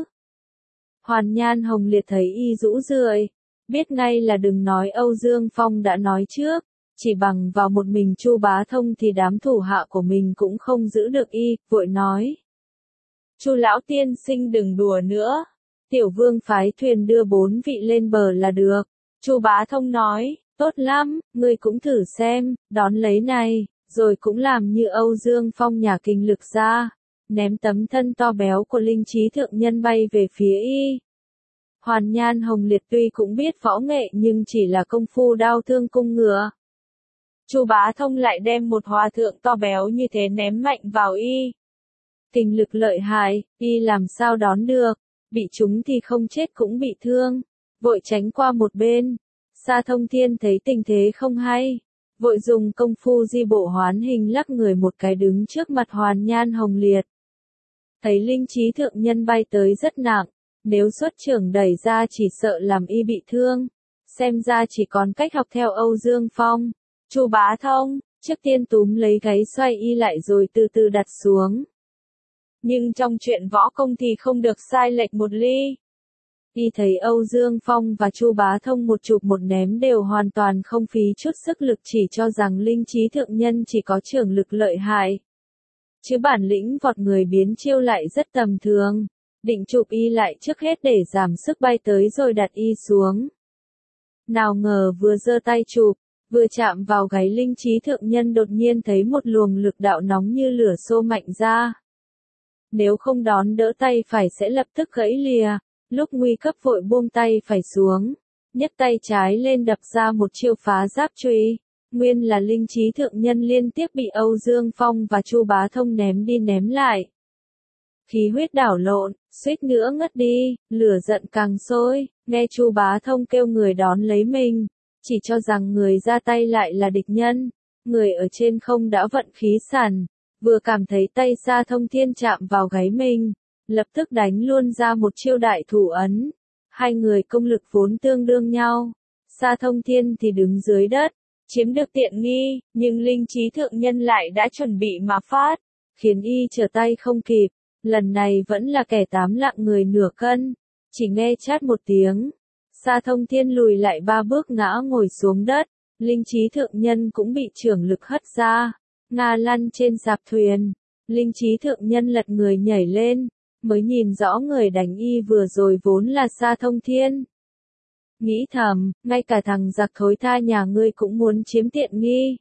Hoàn Nhan Hồng Liệt thấy y rũ rượi, biết ngay là đừng nói Âu Dương Phong đã nói trước, chỉ bằng vào một mình Chu Bá Thông thì đám thủ hạ của mình cũng không giữ được y, vội nói. Chu lão tiên sinh đừng đùa nữa, tiểu vương phái thuyền đưa bốn vị lên bờ là được. Chu Bá Thông nói, tốt lắm, ngươi cũng thử xem, đón lấy này, rồi cũng làm như Âu Dương Phong nhả kinh lực ra, ném tấm thân to béo của linh trí thượng nhân bay về phía y. Hoàn Nhan Hồng Liệt tuy cũng biết võ nghệ nhưng chỉ là công phu đao thương cung ngựa. Chu Bá Thông lại đem một hòa thượng to béo như thế ném mạnh vào y. Kinh lực lợi hại, y làm sao đón được, bị chúng thì không chết cũng bị thương, vội tránh qua một bên. Sa Thông Thiên thấy tình thế không hay, vội dùng công phu di bộ hoán hình lắc người một cái đứng trước mặt Hoàn Nhan Hồng Liệt. Thấy linh trí thượng nhân bay tới rất nặng, nếu xuất trưởng đẩy ra chỉ sợ làm y bị thương, xem ra chỉ còn cách học theo Âu Dương Phong. Chu Bá Thông, trước tiên túm lấy gáy xoay y lại rồi từ từ đặt xuống. Nhưng trong chuyện võ công thì không được sai lệch một ly. Y thấy Âu Dương Phong và Chu Bá Thông một chụp một ném đều hoàn toàn không phí chút sức lực, chỉ cho rằng linh trí thượng nhân chỉ có trưởng lực lợi hại, chứ bản lĩnh vọt người biến chiêu lại rất tầm thường. Định chụp y lại trước hết để giảm sức bay tới rồi đặt y xuống. Nào ngờ vừa giơ tay chụp, vừa chạm vào gáy linh trí thượng nhân đột nhiên thấy một luồng lực đạo nóng như lửa xô mạnh ra. Nếu không đón đỡ tay phải sẽ lập tức gãy lìa, lúc nguy cấp vội buông tay phải xuống, nhấc tay trái lên đập ra một chiêu phá giáp truy. Nguyên là linh trí thượng nhân liên tiếp bị Âu Dương Phong và Chu Bá Thông ném đi ném lại. Khí huyết đảo lộn, suýt nữa ngất đi, lửa giận càng sôi, nghe Chu Bá Thông kêu người đón lấy mình, chỉ cho rằng người ra tay lại là địch nhân. Người ở trên không đã vận khí sẵn, vừa cảm thấy tay Sa Thông Thiên chạm vào gáy mình, lập tức đánh luôn ra một chiêu đại thủ ấn. Hai người công lực vốn tương đương nhau, Sa Thông Thiên thì đứng dưới đất, chiếm được tiện nghi, nhưng linh trí thượng nhân lại đã chuẩn bị mà phát, khiến y trở tay không kịp. Lần này vẫn là kẻ tám lạng người nửa cân, chỉ nghe chát một tiếng, Sa Thông Thiên lùi lại ba bước ngã ngồi xuống đất, linh trí thượng nhân cũng bị trưởng lực hất ra, ngã lăn trên sạp thuyền. Linh trí thượng nhân lật người nhảy lên, mới nhìn rõ người đánh y vừa rồi vốn là Sa Thông Thiên. Nghĩ thầm, ngay cả thằng giặc thối tha nhà ngươi cũng muốn chiếm tiện nghi.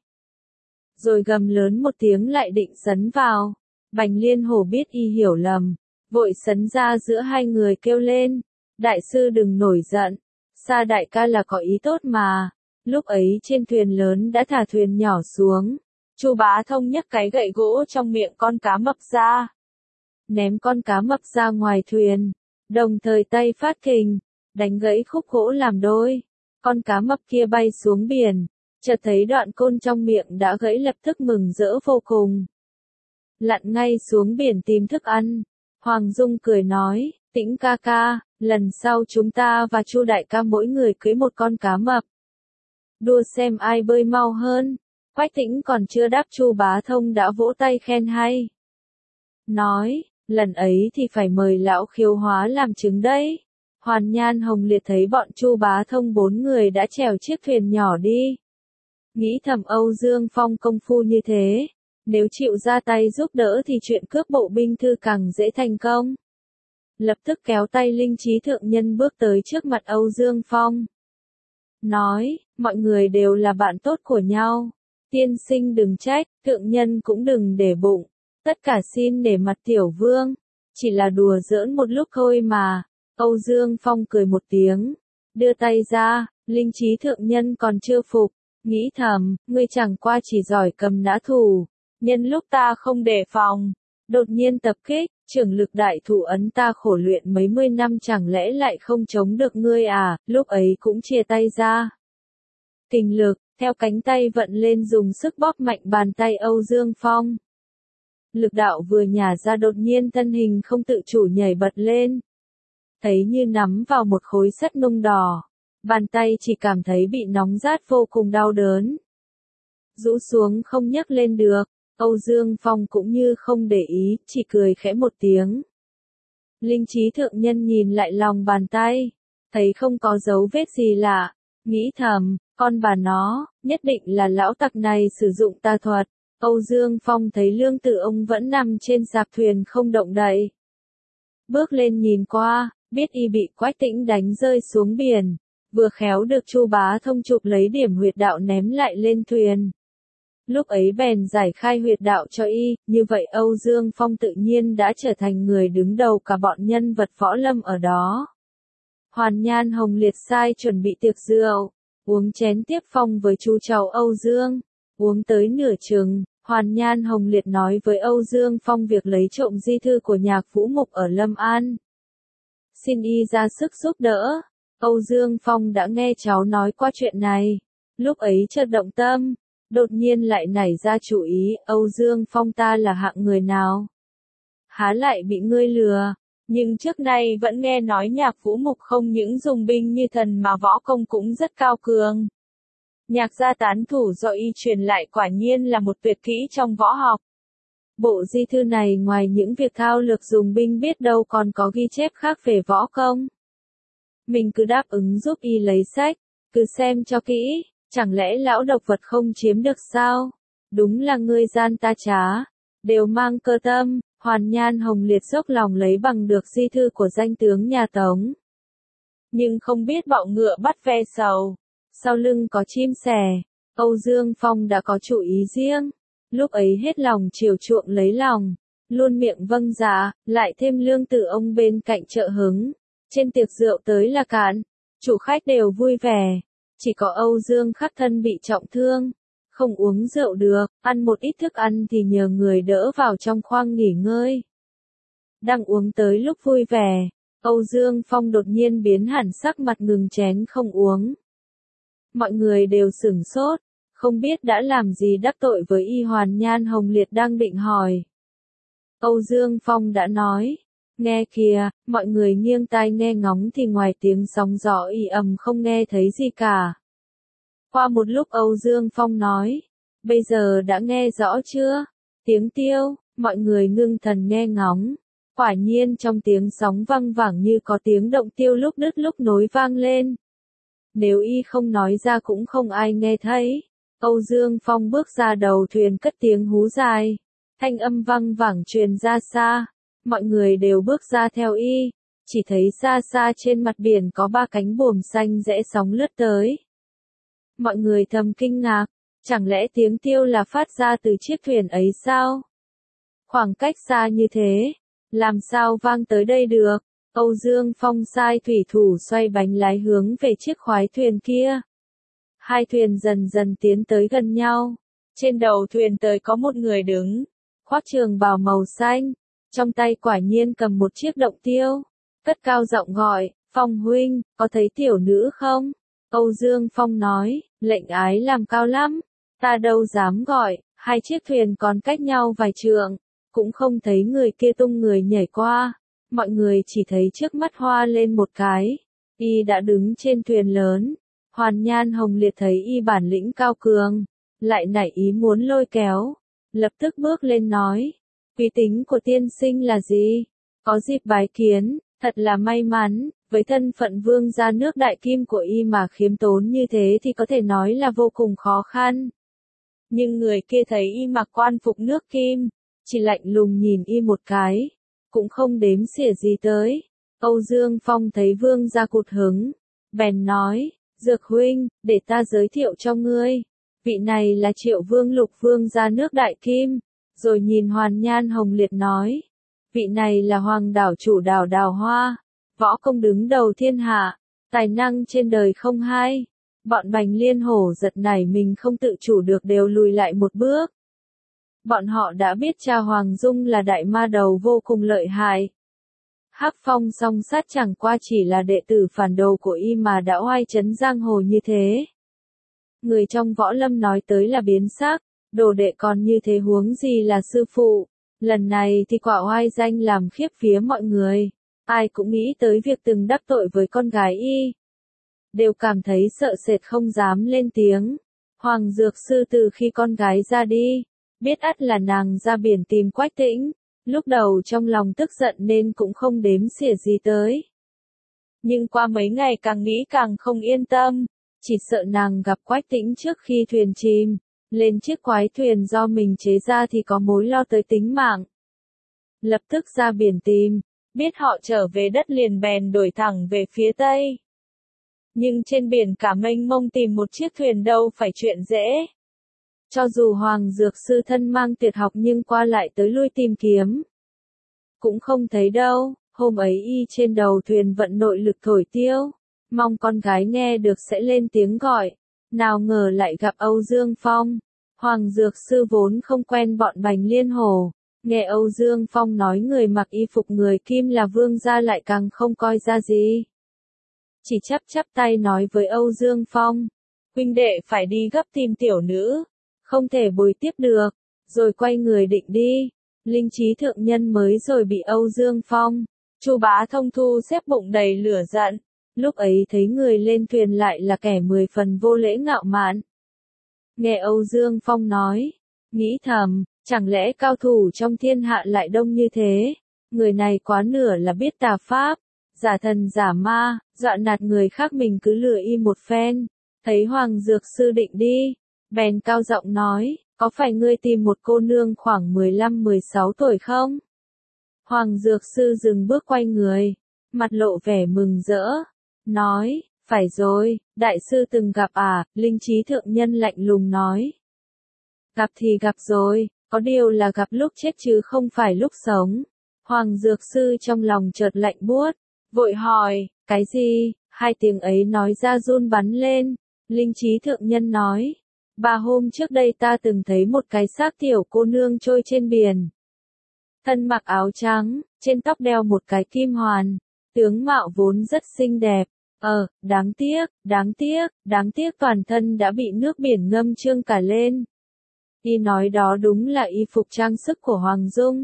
Rồi gầm lớn một tiếng lại định sấn vào. Bành Liên Hổ biết y hiểu lầm, vội sấn ra giữa hai người kêu lên, đại sư đừng nổi giận, Sa đại ca là có ý tốt mà. Lúc ấy trên thuyền lớn đã thả thuyền nhỏ xuống, Chu Bá Thông nhấc cái gậy gỗ trong miệng con cá mập ra, ném con cá mập ra ngoài thuyền, đồng thời tay phát kình, đánh gãy khúc gỗ làm đôi, con cá mập kia bay xuống biển, chợt thấy đoạn côn trong miệng đã gãy lập tức mừng rỡ vô cùng. Lặn ngay xuống biển tìm thức ăn. Hoàng Dung cười nói, Tĩnh ca ca, lần sau chúng ta và Chu đại ca mỗi người cưới một con cá mập, đua xem ai bơi mau hơn. Quách Tĩnh còn chưa đáp Chu Bá Thông đã vỗ tay khen hay. Nói, lần ấy thì phải mời lão Khiếu Hóa làm chứng đấy. Hoàn Nhan Hồng Liệt thấy bọn Chu Bá Thông bốn người đã chèo chiếc thuyền nhỏ đi. Nghĩ thầm Âu Dương Phong công phu như thế, nếu chịu ra tay giúp đỡ thì chuyện cướp bộ binh thư càng dễ thành công. Lập tức kéo tay linh trí thượng nhân bước tới trước mặt Âu Dương Phong. Nói, mọi người đều là bạn tốt của nhau. Tiên sinh đừng trách, thượng nhân cũng đừng để bụng. Tất cả xin để mặt tiểu vương. Chỉ là đùa giỡn một lúc thôi mà. Âu Dương Phong cười một tiếng. Đưa tay ra, linh trí thượng nhân còn chưa phục. Nghĩ thầm, ngươi chẳng qua chỉ giỏi cầm nã thủ. Nhân lúc ta không đề phòng, đột nhiên tập kích, trưởng lực đại thủ ấn ta khổ luyện mấy mươi năm chẳng lẽ lại không chống được ngươi à, lúc ấy cũng chia tay ra. Kình lực, theo cánh tay vận lên dùng sức bóp mạnh bàn tay Âu Dương Phong. Lực đạo vừa nhả ra đột nhiên thân hình không tự chủ nhảy bật lên. Thấy như nắm vào một khối sắt nung đỏ, bàn tay chỉ cảm thấy bị nóng rát vô cùng đau đớn. Rũ xuống không nhấc lên được. Âu Dương Phong cũng như không để ý, chỉ cười khẽ một tiếng. Linh trí thượng nhân nhìn lại lòng bàn tay, thấy không có dấu vết gì lạ, nghĩ thầm, con bà nó, nhất định là lão tặc này sử dụng tà thuật. Âu Dương Phong thấy Lương Tử ông vẫn nằm trên sạp thuyền không động đậy. Bước lên nhìn qua, biết y bị Quách Tĩnh đánh rơi xuống biển, vừa khéo được Chu Bá Thông chụp lấy điểm huyệt đạo ném lại lên thuyền. Lúc ấy bèn giải khai huyệt đạo cho y, như vậy Âu Dương Phong tự nhiên đã trở thành người đứng đầu cả bọn nhân vật võ lâm ở đó. Hoàn Nhan Hồng Liệt sai chuẩn bị tiệc rượu, uống chén tiếp phong với chú cháu Âu Dương, uống tới nửa chừng, Hoàn Nhan Hồng Liệt nói với Âu Dương Phong việc lấy trộm di thư của Nhạc Vũ Mục ở Lâm An. Xin y ra sức giúp đỡ. Âu Dương Phong đã nghe cháu nói qua chuyện này, lúc ấy chợt động tâm, đột nhiên lại nảy ra chủ ý, Âu Dương Phong ta là hạng người nào? Há lại bị ngươi lừa, nhưng trước nay vẫn nghe nói Nhạc Vũ Mục không những dùng binh như thần mà võ công cũng rất cao cường. Nhạc gia tán thủ do y truyền lại quả nhiên là một tuyệt kỹ trong võ học. Bộ di thư này ngoài những việc thao lược dùng binh biết đâu còn có ghi chép khác về võ công. Mình cứ đáp ứng giúp y lấy sách, cứ xem cho kỹ, chẳng lẽ lão độc vật không chiếm được sao? Đúng là ngươi gian ta trá, đều mang cơ tâm. Hoàn Nhan Hồng Liệt dốc lòng lấy bằng được di thư của danh tướng nhà Tống. Nhưng không biết bọ ngựa bắt ve sầu, sau lưng có chim sẻ, Âu Dương Phong đã có chủ ý riêng. Lúc ấy hết lòng chiều chuộng lấy lòng, luôn miệng vâng dạ, lại thêm Lương Tử ông bên cạnh trợ hứng. Trên tiệc rượu tới là cạn, chủ khách đều vui vẻ, chỉ có Âu Dương Khắc thân bị trọng thương, không uống rượu được, ăn một ít thức ăn thì nhờ người đỡ vào trong khoang nghỉ ngơi. Đang uống tới lúc vui vẻ, Âu Dương Phong đột nhiên biến hẳn sắc mặt, ngừng chén không uống. Mọi người đều sửng sốt, không biết đã làm gì đắc tội với y. Hoàn Nhan Hồng Liệt đang định hỏi. Âu Dương Phong đã nói, nghe kìa, mọi người nghiêng tai nghe ngóng thì ngoài tiếng sóng gió ì ầm không nghe thấy gì cả. Qua một lúc Âu Dương Phong nói, bây giờ đã nghe rõ chưa? Tiếng tiêu, mọi người ngưng thần nghe ngóng. Quả nhiên trong tiếng sóng văng vẳng như có tiếng động tiêu lúc đứt lúc nối vang lên. Nếu y không nói ra cũng không ai nghe thấy. Âu Dương Phong bước ra đầu thuyền cất tiếng hú dài. Thanh âm văng vẳng truyền ra xa. Mọi người đều bước ra theo y. Chỉ thấy xa xa trên mặt biển có ba cánh buồm xanh rẽ sóng lướt tới. Mọi người thầm kinh ngạc. Chẳng lẽ tiếng tiêu là phát ra từ chiếc thuyền ấy sao? Khoảng cách xa như thế, làm sao vang tới đây được? Âu Dương Phong sai thủy thủ xoay bánh lái hướng về chiếc khoái thuyền kia. Hai thuyền dần dần tiến tới gần nhau. Trên đầu thuyền tới có một người đứng, khoác trường bào màu xanh, trong tay quả nhiên cầm một chiếc động tiêu, cất cao giọng gọi, Phong huynh, có thấy tiểu nữ không? Âu Dương Phong nói, lệnh ái làm cao lắm, ta đâu dám gọi. Hai chiếc thuyền còn cách nhau vài trượng, cũng không thấy người kia tung người nhảy qua. Mọi người chỉ thấy trước mắt hoa lên một cái, y đã đứng trên thuyền lớn. Hoàn Nhan Hồng Liệt thấy y bản lĩnh cao cường, lại nảy ý muốn lôi kéo, lập tức bước lên nói, quý tính của tiên sinh là gì? Có dịp bái kiến, thật là may mắn, với thân phận vương gia nước Đại Kim của y mà khiêm tốn như thế thì có thể nói là vô cùng khó khăn. Nhưng người kia thấy y mặc quan phục nước Kim, chỉ lạnh lùng nhìn y một cái, cũng không đếm xỉa gì tới. Âu Dương Phong thấy vương gia cụt hứng, bèn nói, Dược huynh, để ta giới thiệu cho ngươi. Vị này là Triệu Vương Lục vương gia nước Đại Kim. Rồi nhìn Hoàn Nhan Hồng Liệt nói, vị này là Hoàng đảo chủ đảo Đào Hoa, võ công đứng đầu thiên hạ, tài năng trên đời không hai. Bọn Bành Liên Hổ giật nảy mình không tự chủ được đều lùi lại một bước. Bọn họ đã biết cha Hoàng Dung là đại ma đầu vô cùng lợi hại. Hắc Phong song sát chẳng qua chỉ là đệ tử phản đồ của y mà đã oai chấn giang hồ như thế. Người trong võ lâm nói tới là biến sắc, đồ đệ còn như thế huống gì là sư phụ. Lần này thì quả oai danh làm khiếp vía mọi người. Ai cũng nghĩ tới việc từng đắc tội với con gái y. Đều cảm thấy sợ sệt không dám lên tiếng. Hoàng Dược Sư từ khi con gái ra đi, biết ắt là nàng ra biển tìm Quách Tĩnh, lúc đầu trong lòng tức giận nên cũng không đếm xỉa gì tới. Nhưng qua mấy ngày càng nghĩ càng không yên tâm, chỉ sợ nàng gặp Quách Tĩnh trước khi thuyền chìm, lên chiếc quái thuyền do mình chế ra thì có mối lo tới tính mạng. Lập tức ra biển tìm, biết họ trở về đất liền bèn đổi thẳng về phía tây. Nhưng trên biển cả mênh mông tìm một chiếc thuyền đâu phải chuyện dễ. Cho dù Hoàng Dược Sư thân mang tuyệt học nhưng qua lại tới lui tìm kiếm, cũng không thấy đâu. Hôm ấy y trên đầu thuyền vận nội lực thổi tiêu, mong con gái nghe được sẽ lên tiếng gọi, nào ngờ lại gặp Âu Dương Phong. Hoàng Dược Sư vốn không quen bọn Bành Liên Hổ, nghe Âu Dương Phong nói người mặc y phục người Kim là vương gia lại càng không coi ra gì. Chỉ chắp chắp tay nói với Âu Dương Phong, huynh đệ phải đi gấp tìm tiểu nữ, không thể bồi tiếp được, rồi quay người định đi. Linh Trí thượng nhân mới rồi bị Âu Dương Phong, Chu Bá Thông thu xếp bụng đầy lửa giận, lúc ấy thấy người lên thuyền lại là kẻ mười phần vô lễ ngạo mạn. Nghe Âu Dương Phong nói, nghĩ thầm, chẳng lẽ cao thủ trong thiên hạ lại đông như thế, người này quá nửa là biết tà pháp, giả thần giả ma, dọa nạt người khác mình cứ lừa y một phen. Thấy Hoàng Dược Sư định đi, bèn cao giọng nói, có phải ngươi tìm một cô nương khoảng mười lăm mười sáu tuổi không? Hoàng Dược Sư dừng bước quay người, mặt lộ vẻ mừng rỡ, nói, phải rồi, đại sư từng gặp à, Linh Trí thượng nhân lạnh lùng nói. Gặp thì gặp rồi, có điều là gặp lúc chết chứ không phải lúc sống. Hoàng Dược Sư trong lòng chợt lạnh buốt, vội hỏi, cái gì? Hai tiếng ấy nói ra run bắn lên. Linh Trí thượng nhân nói, ba hôm trước đây ta từng thấy một cái xác tiểu cô nương trôi trên biển. Thân mặc áo trắng, trên tóc đeo một cái kim hoàn, tướng mạo vốn rất xinh đẹp. Ờ, đáng tiếc, đáng tiếc, đáng tiếc toàn thân đã bị nước biển ngâm trương cả lên. Y nói đó đúng là y phục trang sức của Hoàng Dung.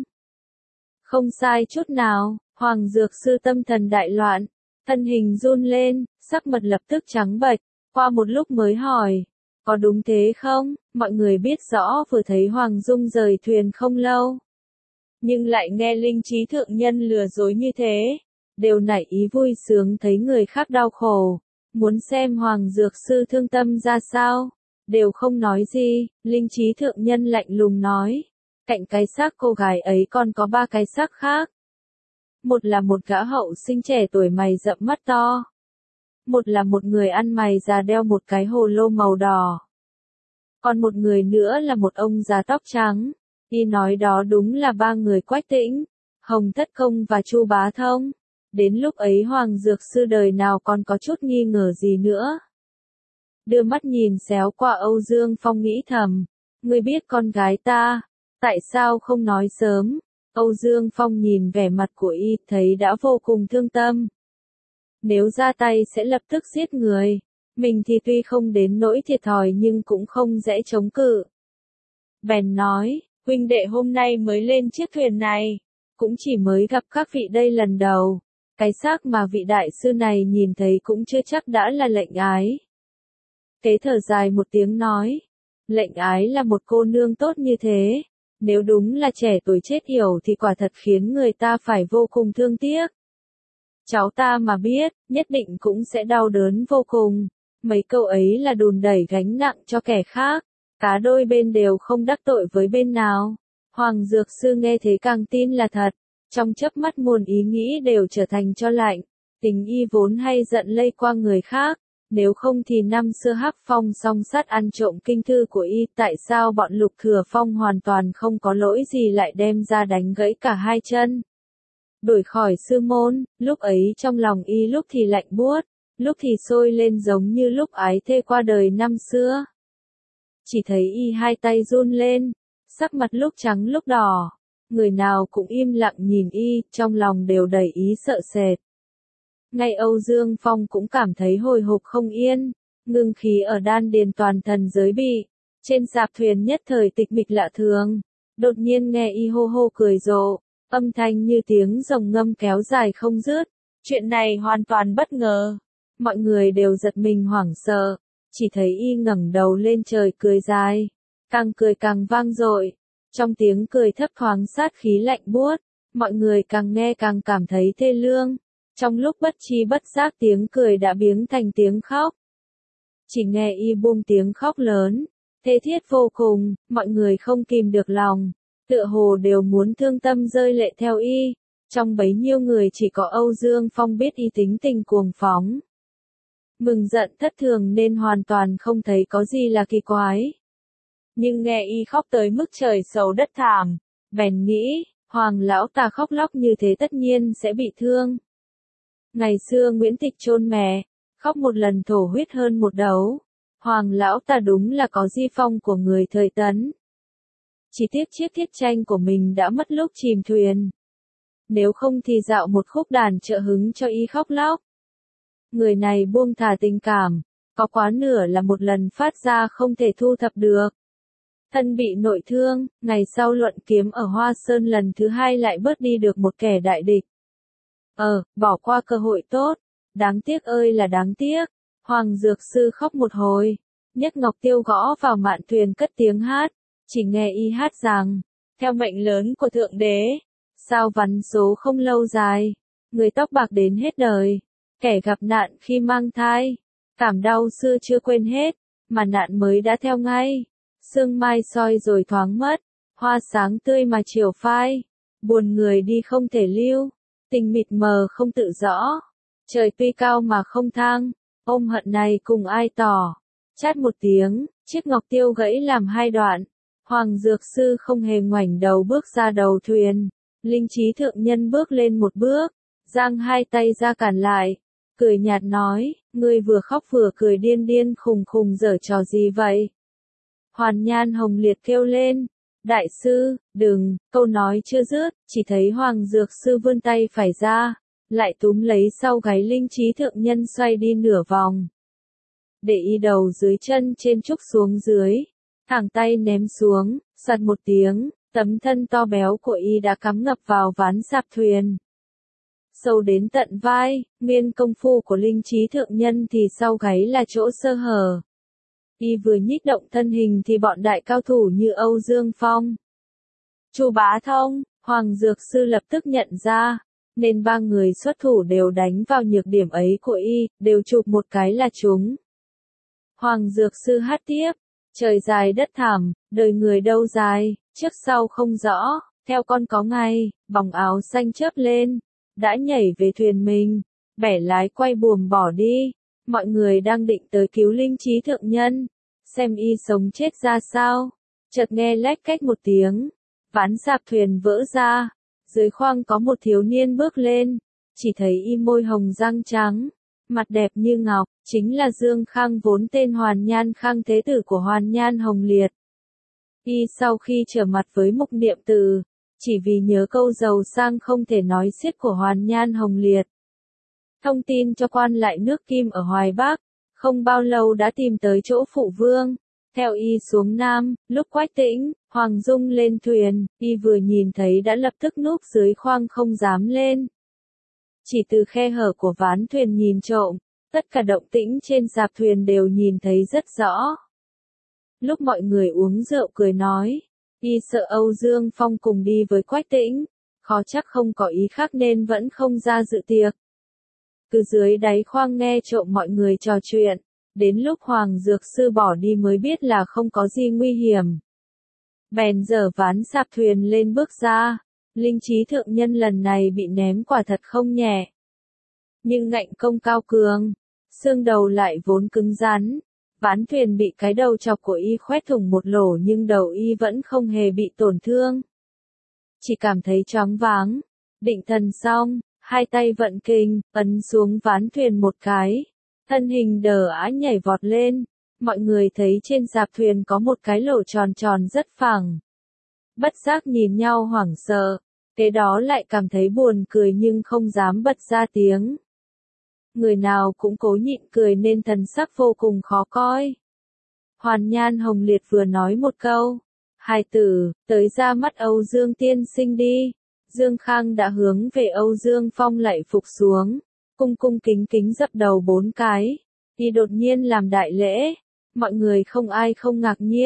Không sai chút nào, Hoàng Dược Sư tâm thần đại loạn, thân hình run lên, sắc mặt lập tức trắng bệch, qua một lúc mới hỏi, có đúng thế không? Mọi người biết rõ vừa thấy Hoàng Dung rời thuyền không lâu, nhưng lại nghe Linh Trí thượng nhân lừa dối như thế, đều nảy ý vui sướng thấy người khác đau khổ, muốn xem Hoàng Dược Sư thương tâm ra sao, đều không nói gì. Linh Trí thượng nhân lạnh lùng nói, cạnh cái xác cô gái ấy còn có ba cái xác khác. Một là một gã hậu sinh trẻ tuổi mày rậm mắt to. Một là một người ăn mày già đeo một cái hồ lô màu đỏ. Còn một người nữa là một ông già tóc trắng. Y nói đó đúng là ba người Quách Tĩnh, Hồng Thất Công và Chu Bá Thông. Đến lúc ấy Hoàng Dược Sư đời nào còn có chút nghi ngờ gì nữa. Đưa mắt nhìn xéo qua Âu Dương Phong nghĩ thầm, ngươi biết con gái ta, tại sao không nói sớm? Âu Dương Phong nhìn vẻ mặt của y thấy đã vô cùng thương tâm. Nếu ra tay sẽ lập tức giết người, mình thì tuy không đến nỗi thiệt thòi nhưng cũng không dễ chống cự. Bèn nói, huynh đệ hôm nay mới lên chiếc thuyền này, cũng chỉ mới gặp các vị đây lần đầu, cái xác mà vị đại sư này nhìn thấy cũng chưa chắc đã là lệnh ái. Kế thở dài một tiếng nói, lệnh ái là một cô nương tốt như thế, nếu đúng là trẻ tuổi chết yểu thì quả thật khiến người ta phải vô cùng thương tiếc. Cháu ta mà biết, nhất định cũng sẽ đau đớn vô cùng. Mấy câu ấy là đùn đẩy gánh nặng cho kẻ khác, cả đôi bên đều không đắc tội với bên nào. Hoàng Dược Sư nghe thế càng tin là thật, trong chớp mắt muôn ý nghĩ đều trở thành cho lạnh. Tình y vốn hay giận lây qua người khác, nếu không thì năm xưa Hắc Phong song sát ăn trộm kinh thư của y, tại sao bọn Lục Thừa Phong hoàn toàn không có lỗi gì lại đem ra đánh gãy cả hai chân. Đuổi khỏi sư môn, lúc ấy trong lòng y lúc thì lạnh buốt, lúc thì sôi lên giống như lúc ái thê qua đời năm xưa. Chỉ thấy y hai tay run lên, sắc mặt lúc trắng lúc đỏ, người nào cũng im lặng nhìn y, trong lòng đều đầy ý sợ sệt. Ngay Âu Dương Phong cũng cảm thấy hồi hộp không yên, ngưng khí ở đan điền toàn thân giới bị, trên sạp thuyền nhất thời tịch mịch lạ thường, đột nhiên nghe y hô hô cười rộ, âm thanh như tiếng rồng ngâm kéo dài không dứt, chuyện này hoàn toàn bất ngờ, mọi người đều giật mình hoảng sợ, chỉ thấy y ngẩng đầu lên trời cười dài, càng cười càng vang dội, Trong tiếng cười thấp thoáng sát khí lạnh buốt, mọi người càng nghe càng cảm thấy thê lương. Trong lúc bất tri bất giác tiếng cười đã biến thành tiếng khóc. Chỉ nghe y buông tiếng khóc lớn, thê thiết vô cùng, mọi người không kìm được lòng, tựa hồ đều muốn thương tâm rơi lệ theo y. Trong bấy nhiêu người chỉ có Âu Dương Phong biết y tính tình cuồng phóng. Mừng giận thất thường nên hoàn toàn không thấy có gì là kỳ quái. Nhưng nghe y khóc tới mức trời sầu đất thảm, bèn nghĩ, Hoàng lão ta khóc lóc như thế tất nhiên sẽ bị thương. Ngày xưa Nguyễn Tịch chôn mẹ, khóc một lần thổ huyết hơn một đấu. Hoàng lão ta đúng là có di phong của người thời Tấn. Chỉ tiếc chiếc thiết tranh của mình đã mất lúc chìm thuyền. Nếu không thì dạo một khúc đàn trợ hứng cho y khóc lóc. Người này buông thả tình cảm, có quá nửa là một lần phát ra không thể thu thập được. Thân bị nội thương, ngày sau luận kiếm ở Hoa Sơn lần thứ hai lại bớt đi được một kẻ đại địch. Ờ, bỏ qua cơ hội tốt, đáng tiếc ơi là đáng tiếc. Hoàng Dược Sư khóc một hồi, nhấc ngọc tiêu gõ vào mạn thuyền cất tiếng hát, chỉ nghe y hát rằng, theo mệnh lớn của Thượng Đế, sao vắn số không lâu dài, người tóc bạc đến hết đời, kẻ gặp nạn khi mang thai, cảm đau xưa chưa quên hết, mà nạn mới đã theo ngay, sương mai soi rồi thoáng mất, hoa sáng tươi mà chiều phai, buồn người đi không thể lưu, tình mịt mờ không tự rõ, trời tuy cao mà không thang, ôm hận này cùng ai tỏ, chát một tiếng, chiếc ngọc tiêu gãy làm hai đoạn, Hoàng Dược Sư không hề ngoảnh đầu bước ra đầu thuyền, Linh Trí Thượng Nhân bước lên một bước, giang hai tay ra cản lại, cười nhạt nói, ngươi vừa khóc vừa cười điên điên khùng khùng giở trò gì vậy? Hoàn Nhan Hồng Liệt kêu lên, đại sư, đừng, câu nói chưa dứt, chỉ thấy Hoàng Dược Sư vươn tay phải ra, lại túm lấy sau gáy Linh Trí Thượng Nhân xoay đi nửa vòng. Để y đầu dưới chân trên trúc xuống dưới, thẳng tay ném xuống, sạt một tiếng, tấm thân to béo của y đã cắm ngập vào ván sạp thuyền. Sâu đến tận vai, nguyên công phu của Linh Trí Thượng Nhân thì sau gáy là chỗ sơ hở. Y vừa nhích động thân hình thì bọn đại cao thủ như Âu Dương Phong, Chu Bá Thông, Hoàng Dược Sư lập tức nhận ra, nên ba người xuất thủ đều đánh vào nhược điểm ấy của y, đều chụp một cái là trúng. Hoàng Dược Sư hát tiếp, trời dài đất thảm, đời người đâu dài, trước sau không rõ, theo con có ngày, bóng áo xanh chớp lên, đã nhảy về thuyền mình, bẻ lái quay buồm bỏ đi, mọi người đang định tới cứu Linh Trí Thượng Nhân, xem y sống chết ra sao, chợt nghe lách cách một tiếng, ván sạp thuyền vỡ ra, dưới khoang có một thiếu niên bước lên, chỉ thấy y môi hồng răng trắng, mặt đẹp như ngọc, chính là Dương Khang vốn tên Hoàn Nhan Khang thế tử của Hoàn Nhan Hồng Liệt. Y sau khi trở mặt với Mục Niệm Từ, chỉ vì nhớ câu giàu sang không thể nói xiết của Hoàn Nhan Hồng Liệt. Thông tin cho quan lại nước Kim ở Hoài Bắc, không bao lâu đã tìm tới chỗ phụ vương, theo y xuống Nam, lúc Quách Tĩnh, Hoàng Dung lên thuyền, y vừa nhìn thấy đã lập tức núp dưới khoang không dám lên. Chỉ từ khe hở của ván thuyền nhìn trộm, tất cả động tĩnh trên sạp thuyền đều nhìn thấy rất rõ. Lúc mọi người uống rượu cười nói, y sợ Âu Dương Phong cùng đi với Quách Tĩnh, khó chắc không có ý khác nên vẫn không ra dự tiệc. Từ dưới đáy khoang nghe trộm mọi người trò chuyện, đến lúc Hoàng Dược Sư bỏ đi mới biết là không có gì nguy hiểm. Bèn dở ván sạp thuyền lên bước ra, Linh Trí Thượng Nhân lần này bị ném quả thật không nhẹ. Nhưng ngạnh công cao cường, xương đầu lại vốn cứng rắn, ván thuyền bị cái đầu chọc của y khoét thủng một lỗ nhưng đầu y vẫn không hề bị tổn thương. Chỉ cảm thấy choáng váng, định thần xong, hai tay vận kình, ấn xuống ván thuyền một cái, thân hình đờ ã nhảy vọt lên, mọi người thấy trên sạp thuyền có một cái lỗ tròn tròn rất phẳng. Bất giác nhìn nhau hoảng sợ, kế đó lại cảm thấy buồn cười nhưng không dám bật ra tiếng. Người nào cũng cố nhịn cười nên thần sắc vô cùng khó coi. Hoàn Nhan Hồng Liệt vừa nói một câu, hài tử, tới ra mắt Âu Dương tiên sinh đi. Dương Khang đã hướng về Âu Dương Phong lại phục xuống, cung cung kính kính dập đầu bốn cái, y đột nhiên làm đại lễ, mọi người không ai không ngạc nhiên,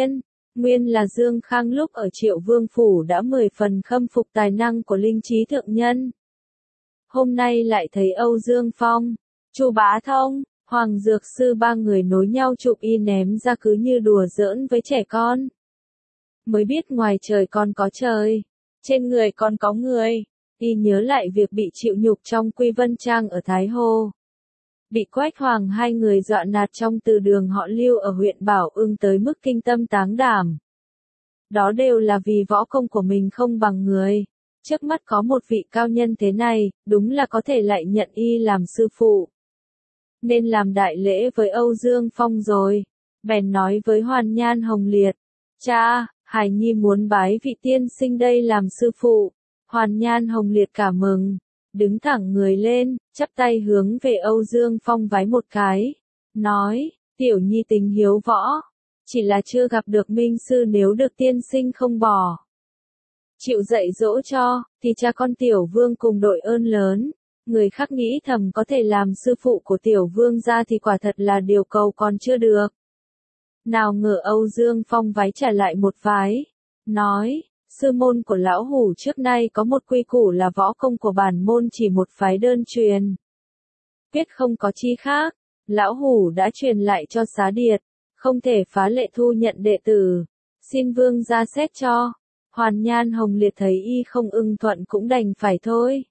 Nguyên là Dương Khang lúc ở Triệu Vương Phủ đã mười phần khâm phục tài năng của Linh Trí Thượng Nhân. Hôm nay lại thấy Âu Dương Phong, Chu Bá Thông, Hoàng Dược Sư ba người nối nhau chụp y ném ra cứ như đùa giỡn với trẻ con. Mới biết ngoài trời còn có trời, trên người còn có người, y nhớ lại việc bị chịu nhục trong Quy Vân Trang ở Thái Hồ. Bị Quách Hoàng hai người dọa nạt trong từ đường họ Lưu ở huyện Bảo Ưng tới mức kinh tâm táng đảm. Đó đều là vì võ công của mình không bằng người. Trước mắt có một vị cao nhân thế này, đúng là có thể lại nhận y làm sư phụ. Nên làm đại lễ với Âu Dương Phong rồi. Bèn nói với Hoàn Nhan Hồng Liệt, cha, Hải Nhi muốn bái vị tiên sinh đây làm sư phụ. Hoàn Nhan Hồng Liệt cảm mừng, đứng thẳng người lên, chắp tay hướng về Âu Dương Phong vái một cái, nói, tiểu nhi tình hiếu võ, chỉ là chưa gặp được minh sư, nếu được tiên sinh không bỏ chịu dạy dỗ cho, thì cha con tiểu vương cùng đội ơn lớn. Người khác nghĩ thầm có thể làm sư phụ của tiểu vương ra thì quả thật là điều cầu còn chưa được. Nào ngờ Âu Dương Phong vái trả lại một vái, nói, sư môn của lão hủ trước nay có một quy củ là võ công của bản môn chỉ một phái đơn truyền. Quyết không có chi khác, lão hủ đã truyền lại cho Xá Điệt, không thể phá lệ thu nhận đệ tử, xin vương ra xét cho. Hoàn Nhan Hồng Liệt thấy y không ưng thuận cũng đành phải thôi.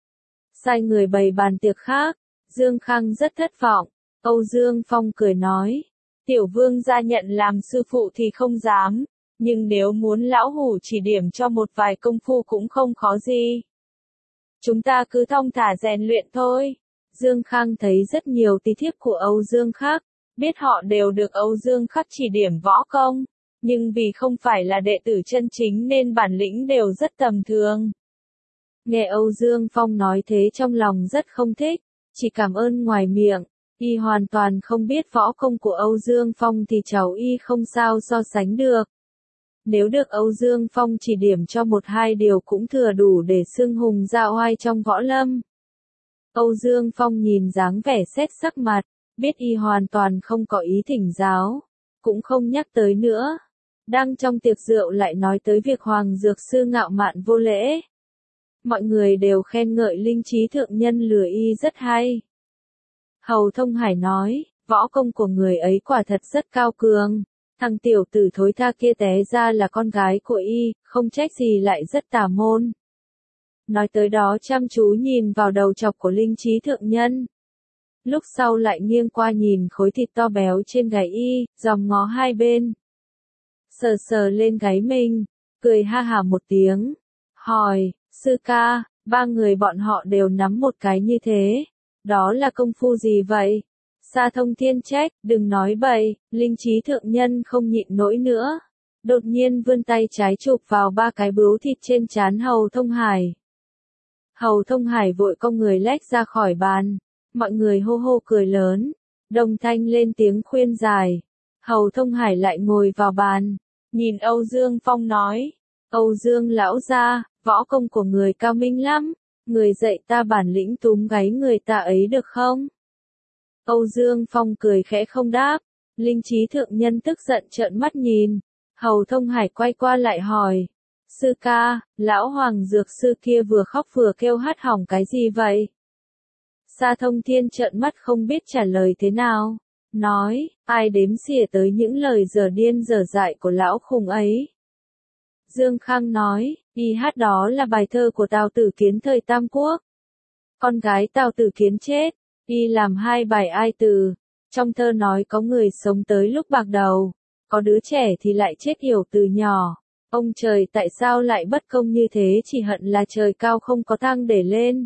Sai người bày bàn tiệc khác, Dương Khang rất thất vọng. Âu Dương Phong cười nói, tiểu vương gia nhận làm sư phụ thì không dám, nhưng nếu muốn lão hủ chỉ điểm cho một vài công phu cũng không khó gì. Chúng ta cứ thong thả rèn luyện thôi. Dương Khang thấy rất nhiều tí thiếp của Âu Dương Khắc, biết họ đều được Âu Dương Khắc chỉ điểm võ công, nhưng vì không phải là đệ tử chân chính nên bản lĩnh đều rất tầm thường. Nghe Âu Dương Phong nói thế trong lòng rất không thích, chỉ cảm ơn ngoài miệng, y hoàn toàn không biết võ công của Âu Dương Phong thì cháu y không sao so sánh được. Nếu được Âu Dương Phong chỉ điểm cho một hai điều cũng thừa đủ để xưng hùng ra oai trong võ lâm. Âu Dương Phong nhìn dáng vẻ xét sắc mặt, biết y hoàn toàn không có ý thỉnh giáo, cũng không nhắc tới nữa. Đang trong tiệc rượu lại nói tới việc Hoàng Dược Sư ngạo mạn vô lễ. Mọi người đều khen ngợi Linh Trí Thượng Nhân lừa y rất hay. Hầu Thông Hải nói, võ công của người ấy quả thật rất cao cường. Thằng tiểu tử thối tha kia té ra là con gái của y, không trách gì lại rất tà môn. Nói tới đó chăm chú nhìn vào đầu chọc của Linh Trí Thượng Nhân. Lúc sau lại nghiêng qua nhìn khối thịt to béo trên gáy y, dòm ngó hai bên. Sờ sờ lên gáy mình, cười ha hả một tiếng. Hỏi, sư ca, ba người bọn họ đều nắm một cái như thế. Đó là công phu gì vậy? Sa Thông Thiên trách, đừng nói bậy. Linh Trí Thượng Nhân không nhịn nổi nữa. Đột nhiên vươn tay trái chụp vào ba cái bướu thịt trên trán Hầu Thông Hải. Hầu Thông Hải vội cong người lách ra khỏi bàn. Mọi người hô hô cười lớn. Đồng thanh lên tiếng khuyên giải. Hầu Thông Hải lại ngồi vào bàn. Nhìn Âu Dương Phong nói. Âu Dương lão gia, võ công của người cao minh lắm. Người dạy ta bản lĩnh túm gáy người ta ấy được không? Âu Dương Phong cười khẽ không đáp. Linh Trí Thượng Nhân tức giận trợn mắt nhìn. Hầu Thông Hải quay qua lại hỏi. Sư ca, lão Hoàng Dược Sư kia vừa khóc vừa kêu hắt hỏng cái gì vậy? Sa Thông Thiên trợn mắt không biết trả lời thế nào. Nói, ai đếm xỉa tới những lời dở điên dở dại của lão khùng ấy. Dương Khang nói, y hát đó là bài thơ của Tào Tử Kiến thời Tam Quốc. Con gái Tào Tử Kiến chết, y làm hai bài ai từ. Trong thơ nói có người sống tới lúc bạc đầu, có đứa trẻ thì lại chết yểu từ nhỏ. Ông trời tại sao lại bất công như thế, chỉ hận là trời cao không có thang để lên.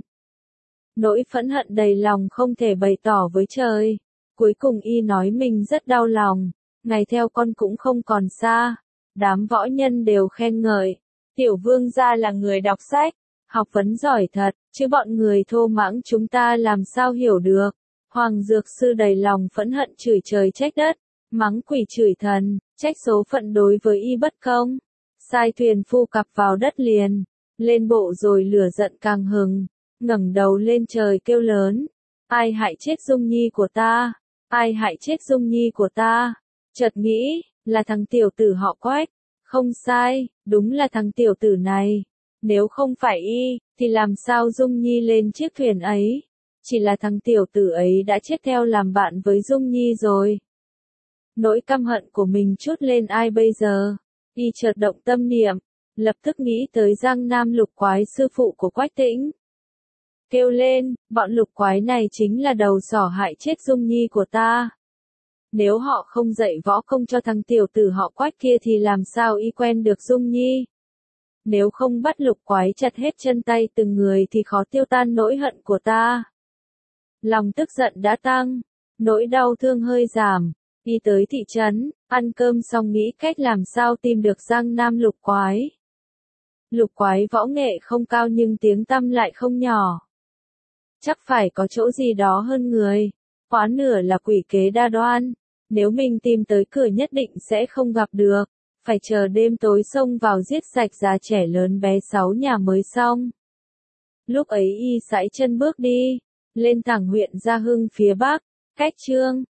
Nỗi phẫn hận đầy lòng không thể bày tỏ với trời. Cuối cùng y nói mình rất đau lòng, ngày theo con cũng không còn xa. Đám võ nhân đều khen ngợi. Tiểu vương gia là người đọc sách, học vấn giỏi thật, chứ bọn người thô mãng chúng ta làm sao hiểu được. Hoàng Dược Sư đầy lòng phẫn hận chửi trời trách đất, mắng quỷ chửi thần, trách số phận đối với y bất công. Sai thuyền phu cặp vào đất liền, lên bộ rồi lửa giận càng hừng, ngẩng đầu lên trời kêu lớn. Ai hại chết Dung Nhi của ta? Ai hại chết Dung Nhi của ta? Chợt nghĩ, là thằng tiểu tử họ Quách. Không sai, đúng là thằng tiểu tử này. Nếu không phải y, thì làm sao Dung Nhi lên chiếc thuyền ấy? Chỉ là thằng tiểu tử ấy đã chết theo làm bạn với Dung Nhi rồi. Nỗi căm hận của mình trút lên ai bây giờ? Y chợt động tâm niệm, lập tức nghĩ tới Giang Nam Lục Quái sư phụ của Quách Tĩnh. Kêu lên, bọn lục quái này chính là đầu sỏ hại chết Dung Nhi của ta. Nếu họ không dạy võ công cho thằng tiểu tử họ Quách kia thì làm sao y quen được Dung Nhi? Nếu không bắt lục quái chặt hết chân tay từng người thì khó tiêu tan nỗi hận của ta. Lòng tức giận đã tăng, nỗi đau thương hơi giảm. Đi tới thị trấn, ăn cơm xong nghĩ cách làm sao tìm được Giang Nam Lục Quái. Lục Quái võ nghệ không cao nhưng tiếng tăm lại không nhỏ. Chắc phải có chỗ gì đó hơn người. Quá nửa là quỷ kế đa đoan. Nếu mình tìm tới cửa nhất định sẽ không gặp được. Phải chờ đêm tối xông vào giết sạch già trẻ lớn bé sáu nhà mới xong. Lúc ấy y sải chân bước đi. Lên thẳng huyện Gia Hưng phía bắc. Cách Chương